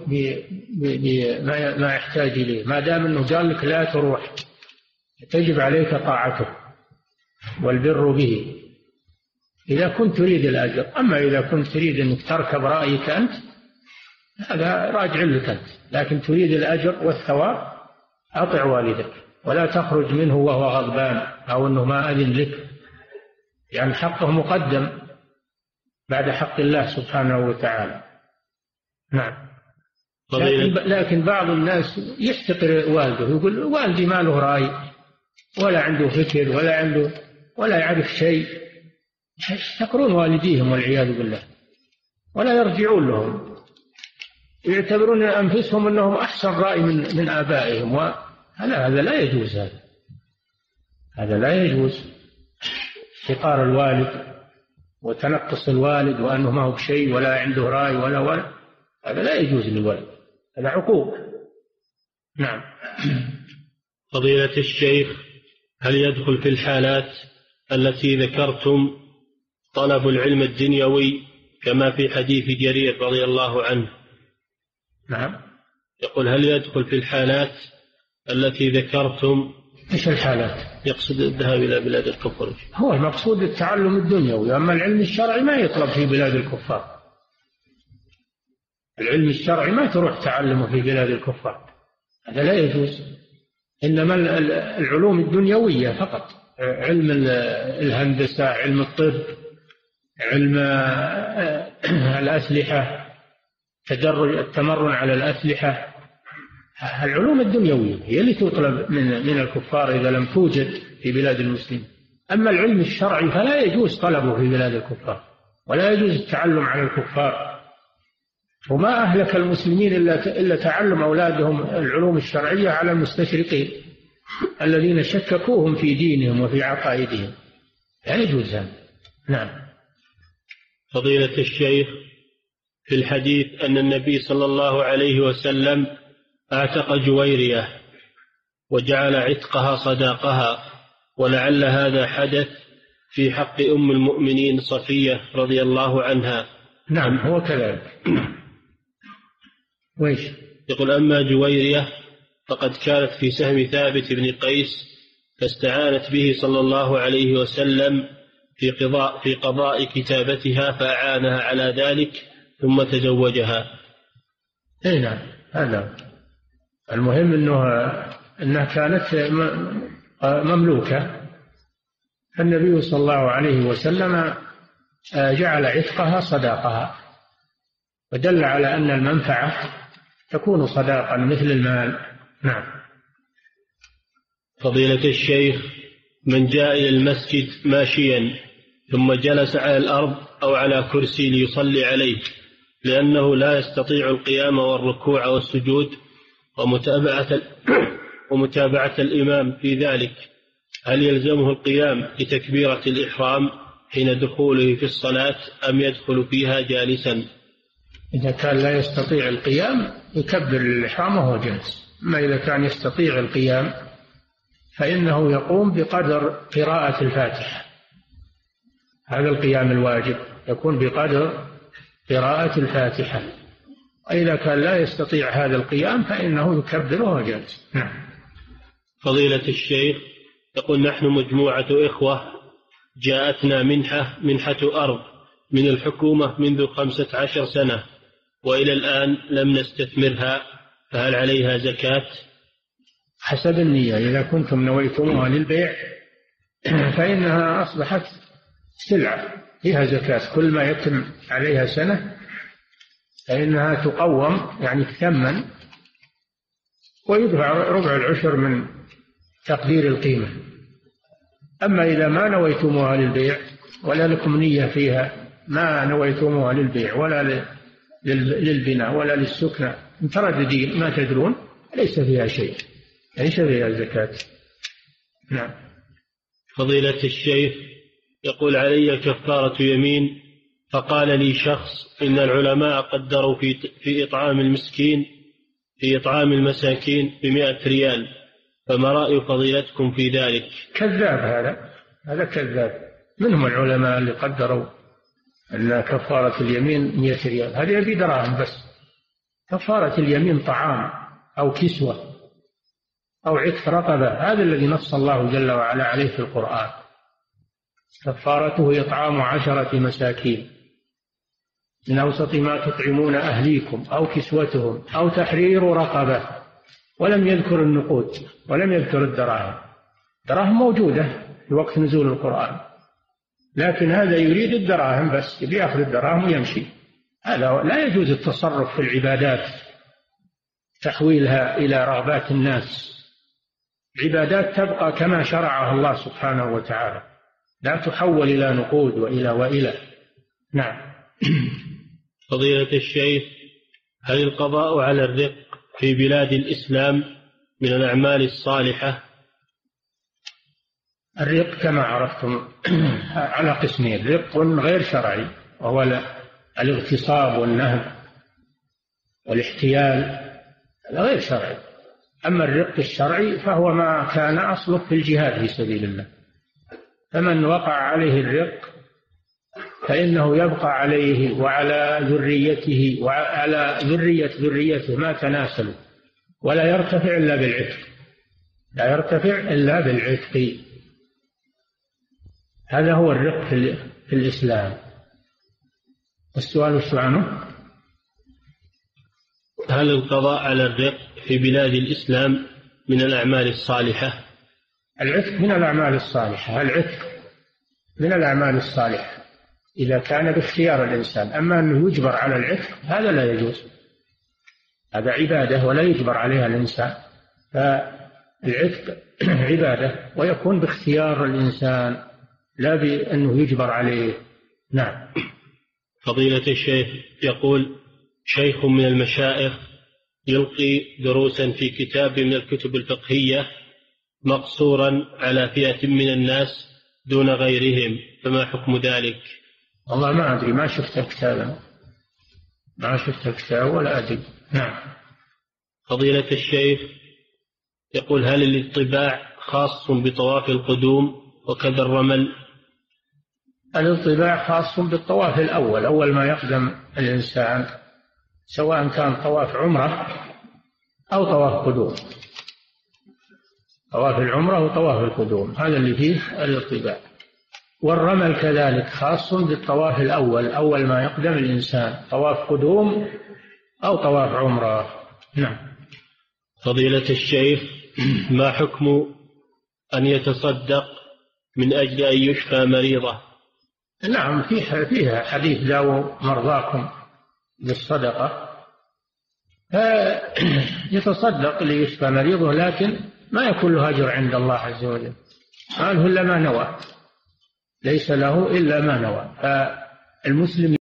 بما يحتاج إليه، ما دام أنه قال لك لا تروح تجب عليك طاعته والبر به إذا كنت تريد الأجر. أما إذا كنت تريد أنك تركب رأيك أنت هذا راجع لك أنت، لكن تريد الأجر والثواب أطع والدك ولا تخرج منه وهو غضبان أو أنه ما أذن لك، لأن يعني حقه مقدم بعد حق الله سبحانه وتعالى. نعم. لكن, لكن بعض الناس يحتقر والده، يقول والدي ما له رأي ولا عنده فكر ولا عنده ولا يعرف شيء، يحتقرون والديهم والعياذ بالله ولا يرجعون لهم، يعتبرون أنفسهم أنهم أحسن رأي من, من آبائهم، وهذا هذا لا يجوز، هذا هذا لا يجوز. احتقار الوالد وتنقص الوالد وأنه ما هو بشيء ولا عنده رأي ولا ولا هذا لا يجوز للولد، هذا عقوق. نعم. فضيلة الشيخ، هل يدخل في الحالات التي ذكرتم طلب العلم الدنيوي كما في حديث جرير رضي الله عنه؟ نعم. يقول هل يدخل في الحالات التي ذكرتم؟ ايش الحالات؟ يقصد الذهاب إلى بلاد الكفر. هو المقصود التعلم الدنيوي، أما العلم الشرعي ما يطلب في بلاد الكفار. العلم الشرعي ما تروح تعلمه في بلاد الكفار، هذا لا يجوز. إنما العلوم الدنيوية فقط، علم الهندسة، علم الطب، علم الأسلحة، تدرج التمرن على الأسلحة، العلوم الدنيوية هي اللي تطلب من من الكفار إذا لم توجد في بلاد المسلمين. أما العلم الشرعي فلا يجوز طلبه في بلاد الكفار ولا يجوز التعلم على الكفار. وما أهلك المسلمين إلا إلا تعلم أولادهم العلوم الشرعية على المستشرقين الذين شككوهم في دينهم وفي عقائدهم، لا يجوز هذا. نعم. فضيلة الشيخ، في الحديث أن النبي صلى الله عليه وسلم اعتق جويرية وجعل عتقها صداقها، ولعل هذا حدث في حق أم المؤمنين صفية رضي الله عنها. نعم هو كذلك. ويش؟ يقول أما جويرية فقد كانت في سهم ثابت بن قيس فاستعانت به صلى الله عليه وسلم في قضاء, في قضاء كتابتها فأعانها على ذلك ثم تزوجها. اي نعم، هذا المهم انه انها كانت مملوكة، فالنبي صلى الله عليه وسلم جعل عتقها صداقها، ودل على أن المنفعة تكون صداقا مثل المال. نعم. فضيلة الشيخ، من جاء إلى المسجد ماشيا ثم جلس على الأرض أو على كرسي ليصلي عليه لأنه لا يستطيع القيام والركوع والسجود ومتابعة, ومتابعة الإمام في ذلك، هل يلزمه القيام لتكبيرة الإحرام حين دخوله في الصلاة أم يدخل فيها جالسا؟ إذا كان لا يستطيع القيام يكبر الإحرام وهو جالس، أما إذا كان يستطيع القيام فإنه يقوم بقدر قراءة الفاتحة، هذا القيام الواجب يكون بقدر قراءة الفاتحة. وإذا كان لا يستطيع هذا القيام فإنه يكبر وهو جالس. نعم. فضيلة الشيخ، يقول نحن مجموعة إخوة جاءتنا منحة منحة أرض من الحكومة منذ خمسة عشر سنة وإلى الآن لم نستثمرها، فهل عليها زكاة؟ حسب النية، إذا كنتم نويتموها للبيع فإنها أصبحت سلعة فيها زكاة، كل ما يتم عليها سنة فإنها تقوم يعني تثمن ويدفع ربع العشر من تقدير القيمة. أما إذا ما نويتموها للبيع ولا لكم نية فيها، ما نويتموها للبيع ولا للبناء ولا للسكنة، مترددين ما تدرون، ليس فيها شيء، ليس فيها زكاة. نعم. فضيلة الشيخ، يقول علي كفارة يمين، فقال لي شخص إن العلماء قدروا في في إطعام المسكين في إطعام المساكين بمئة ريال، فما رأي فضيلتكم في ذلك؟ كذاب، هذا هذا كذاب. منهم العلماء اللي قدروا أن كفارة اليمين مئة ريال، هذه يبي دراهم بس. كفارة اليمين طعام أو كسوة أو عتق رقبة، هذا الذي نص الله جل وعلا عليه في القرآن. كفارته إطعام عشرة مساكين من أوسط ما تطعمون أهليكم أو كسوتهم أو تحرير رقبة، ولم يذكر النقود ولم يذكر الدراهم. الدراهم موجودة في وقت نزول القرآن، لكن هذا يريد الدراهم بس، يأخذ الدراهم ويمشي. هذا لا يجوز التصرف في العبادات، تحويلها إلى رغبات الناس. العبادات تبقى كما شرعها الله سبحانه وتعالى، لا تحول إلى نقود وإلى وإلى. نعم. فضيلة الشيخ، هل القضاء على الرق في بلاد الإسلام من الأعمال الصالحة؟ الرق كما عرفتم على قسمين: رق غير شرعي وهو الاغتصاب والنهب والاحتيال، هذا غير شرعي. أما الرق الشرعي فهو ما كان أصله في الجهاد في سبيل الله، فمن وقع عليه الرق فإنه يبقى عليه وعلى ذريته وعلى ذرية ذريته ما تناسلوا، ولا يرتفع إلا بالعتق، لا يرتفع إلا بالعتق. هذا هو الرق في الإسلام. السؤال السؤال: هل القضاء على الرق في بلاد الإسلام من الأعمال الصالحة؟ العتق من الأعمال الصالحة، العتق من الأعمال الصالحة إذا كان باختيار الإنسان. أما أنه يجبر على العتق هذا لا يجوز، هذا عبادة ولا يجبر عليها الإنسان. فالعتق عبادة ويكون باختيار الإنسان لا بأنه يجبر عليه. نعم. فضيلة الشيخ، يقول شيخ من المشايخ يلقي دروسا في كتاب من الكتب الفقهية مقصورا على فئة من الناس دون غيرهم، فما حكم ذلك؟ والله ما أدري، ما شفت كتابا، ما شفت كتاب ولا أدري. نعم. فضيلة الشيخ، يقول هل الاطباع خاص بطواف القدوم وكذا الرمل؟ الاطباع خاص بالطواف الأول، أول ما يقدم الإنسان سواء كان طواف عمرة أو طواف قدوم. طواف العمرة وطواف القدوم هذا اللي فيه الارتباط. والرمل كذلك خاص بالطواف الأول، أول ما يقدم الإنسان، طواف قدوم أو طواف عمرة. نعم. فضيلة الشيخ، ما حكم أن يتصدق من أجل أن يشفى مريضة؟ نعم، فيها فيها حديث داووا مرضاكم بالصدقة، يتصدق ليشفى مريضه، لكن ما يكون له أجر عند الله عز وجل، قال إلا ما نوى، ليس له إلا ما نوى. فالمسلم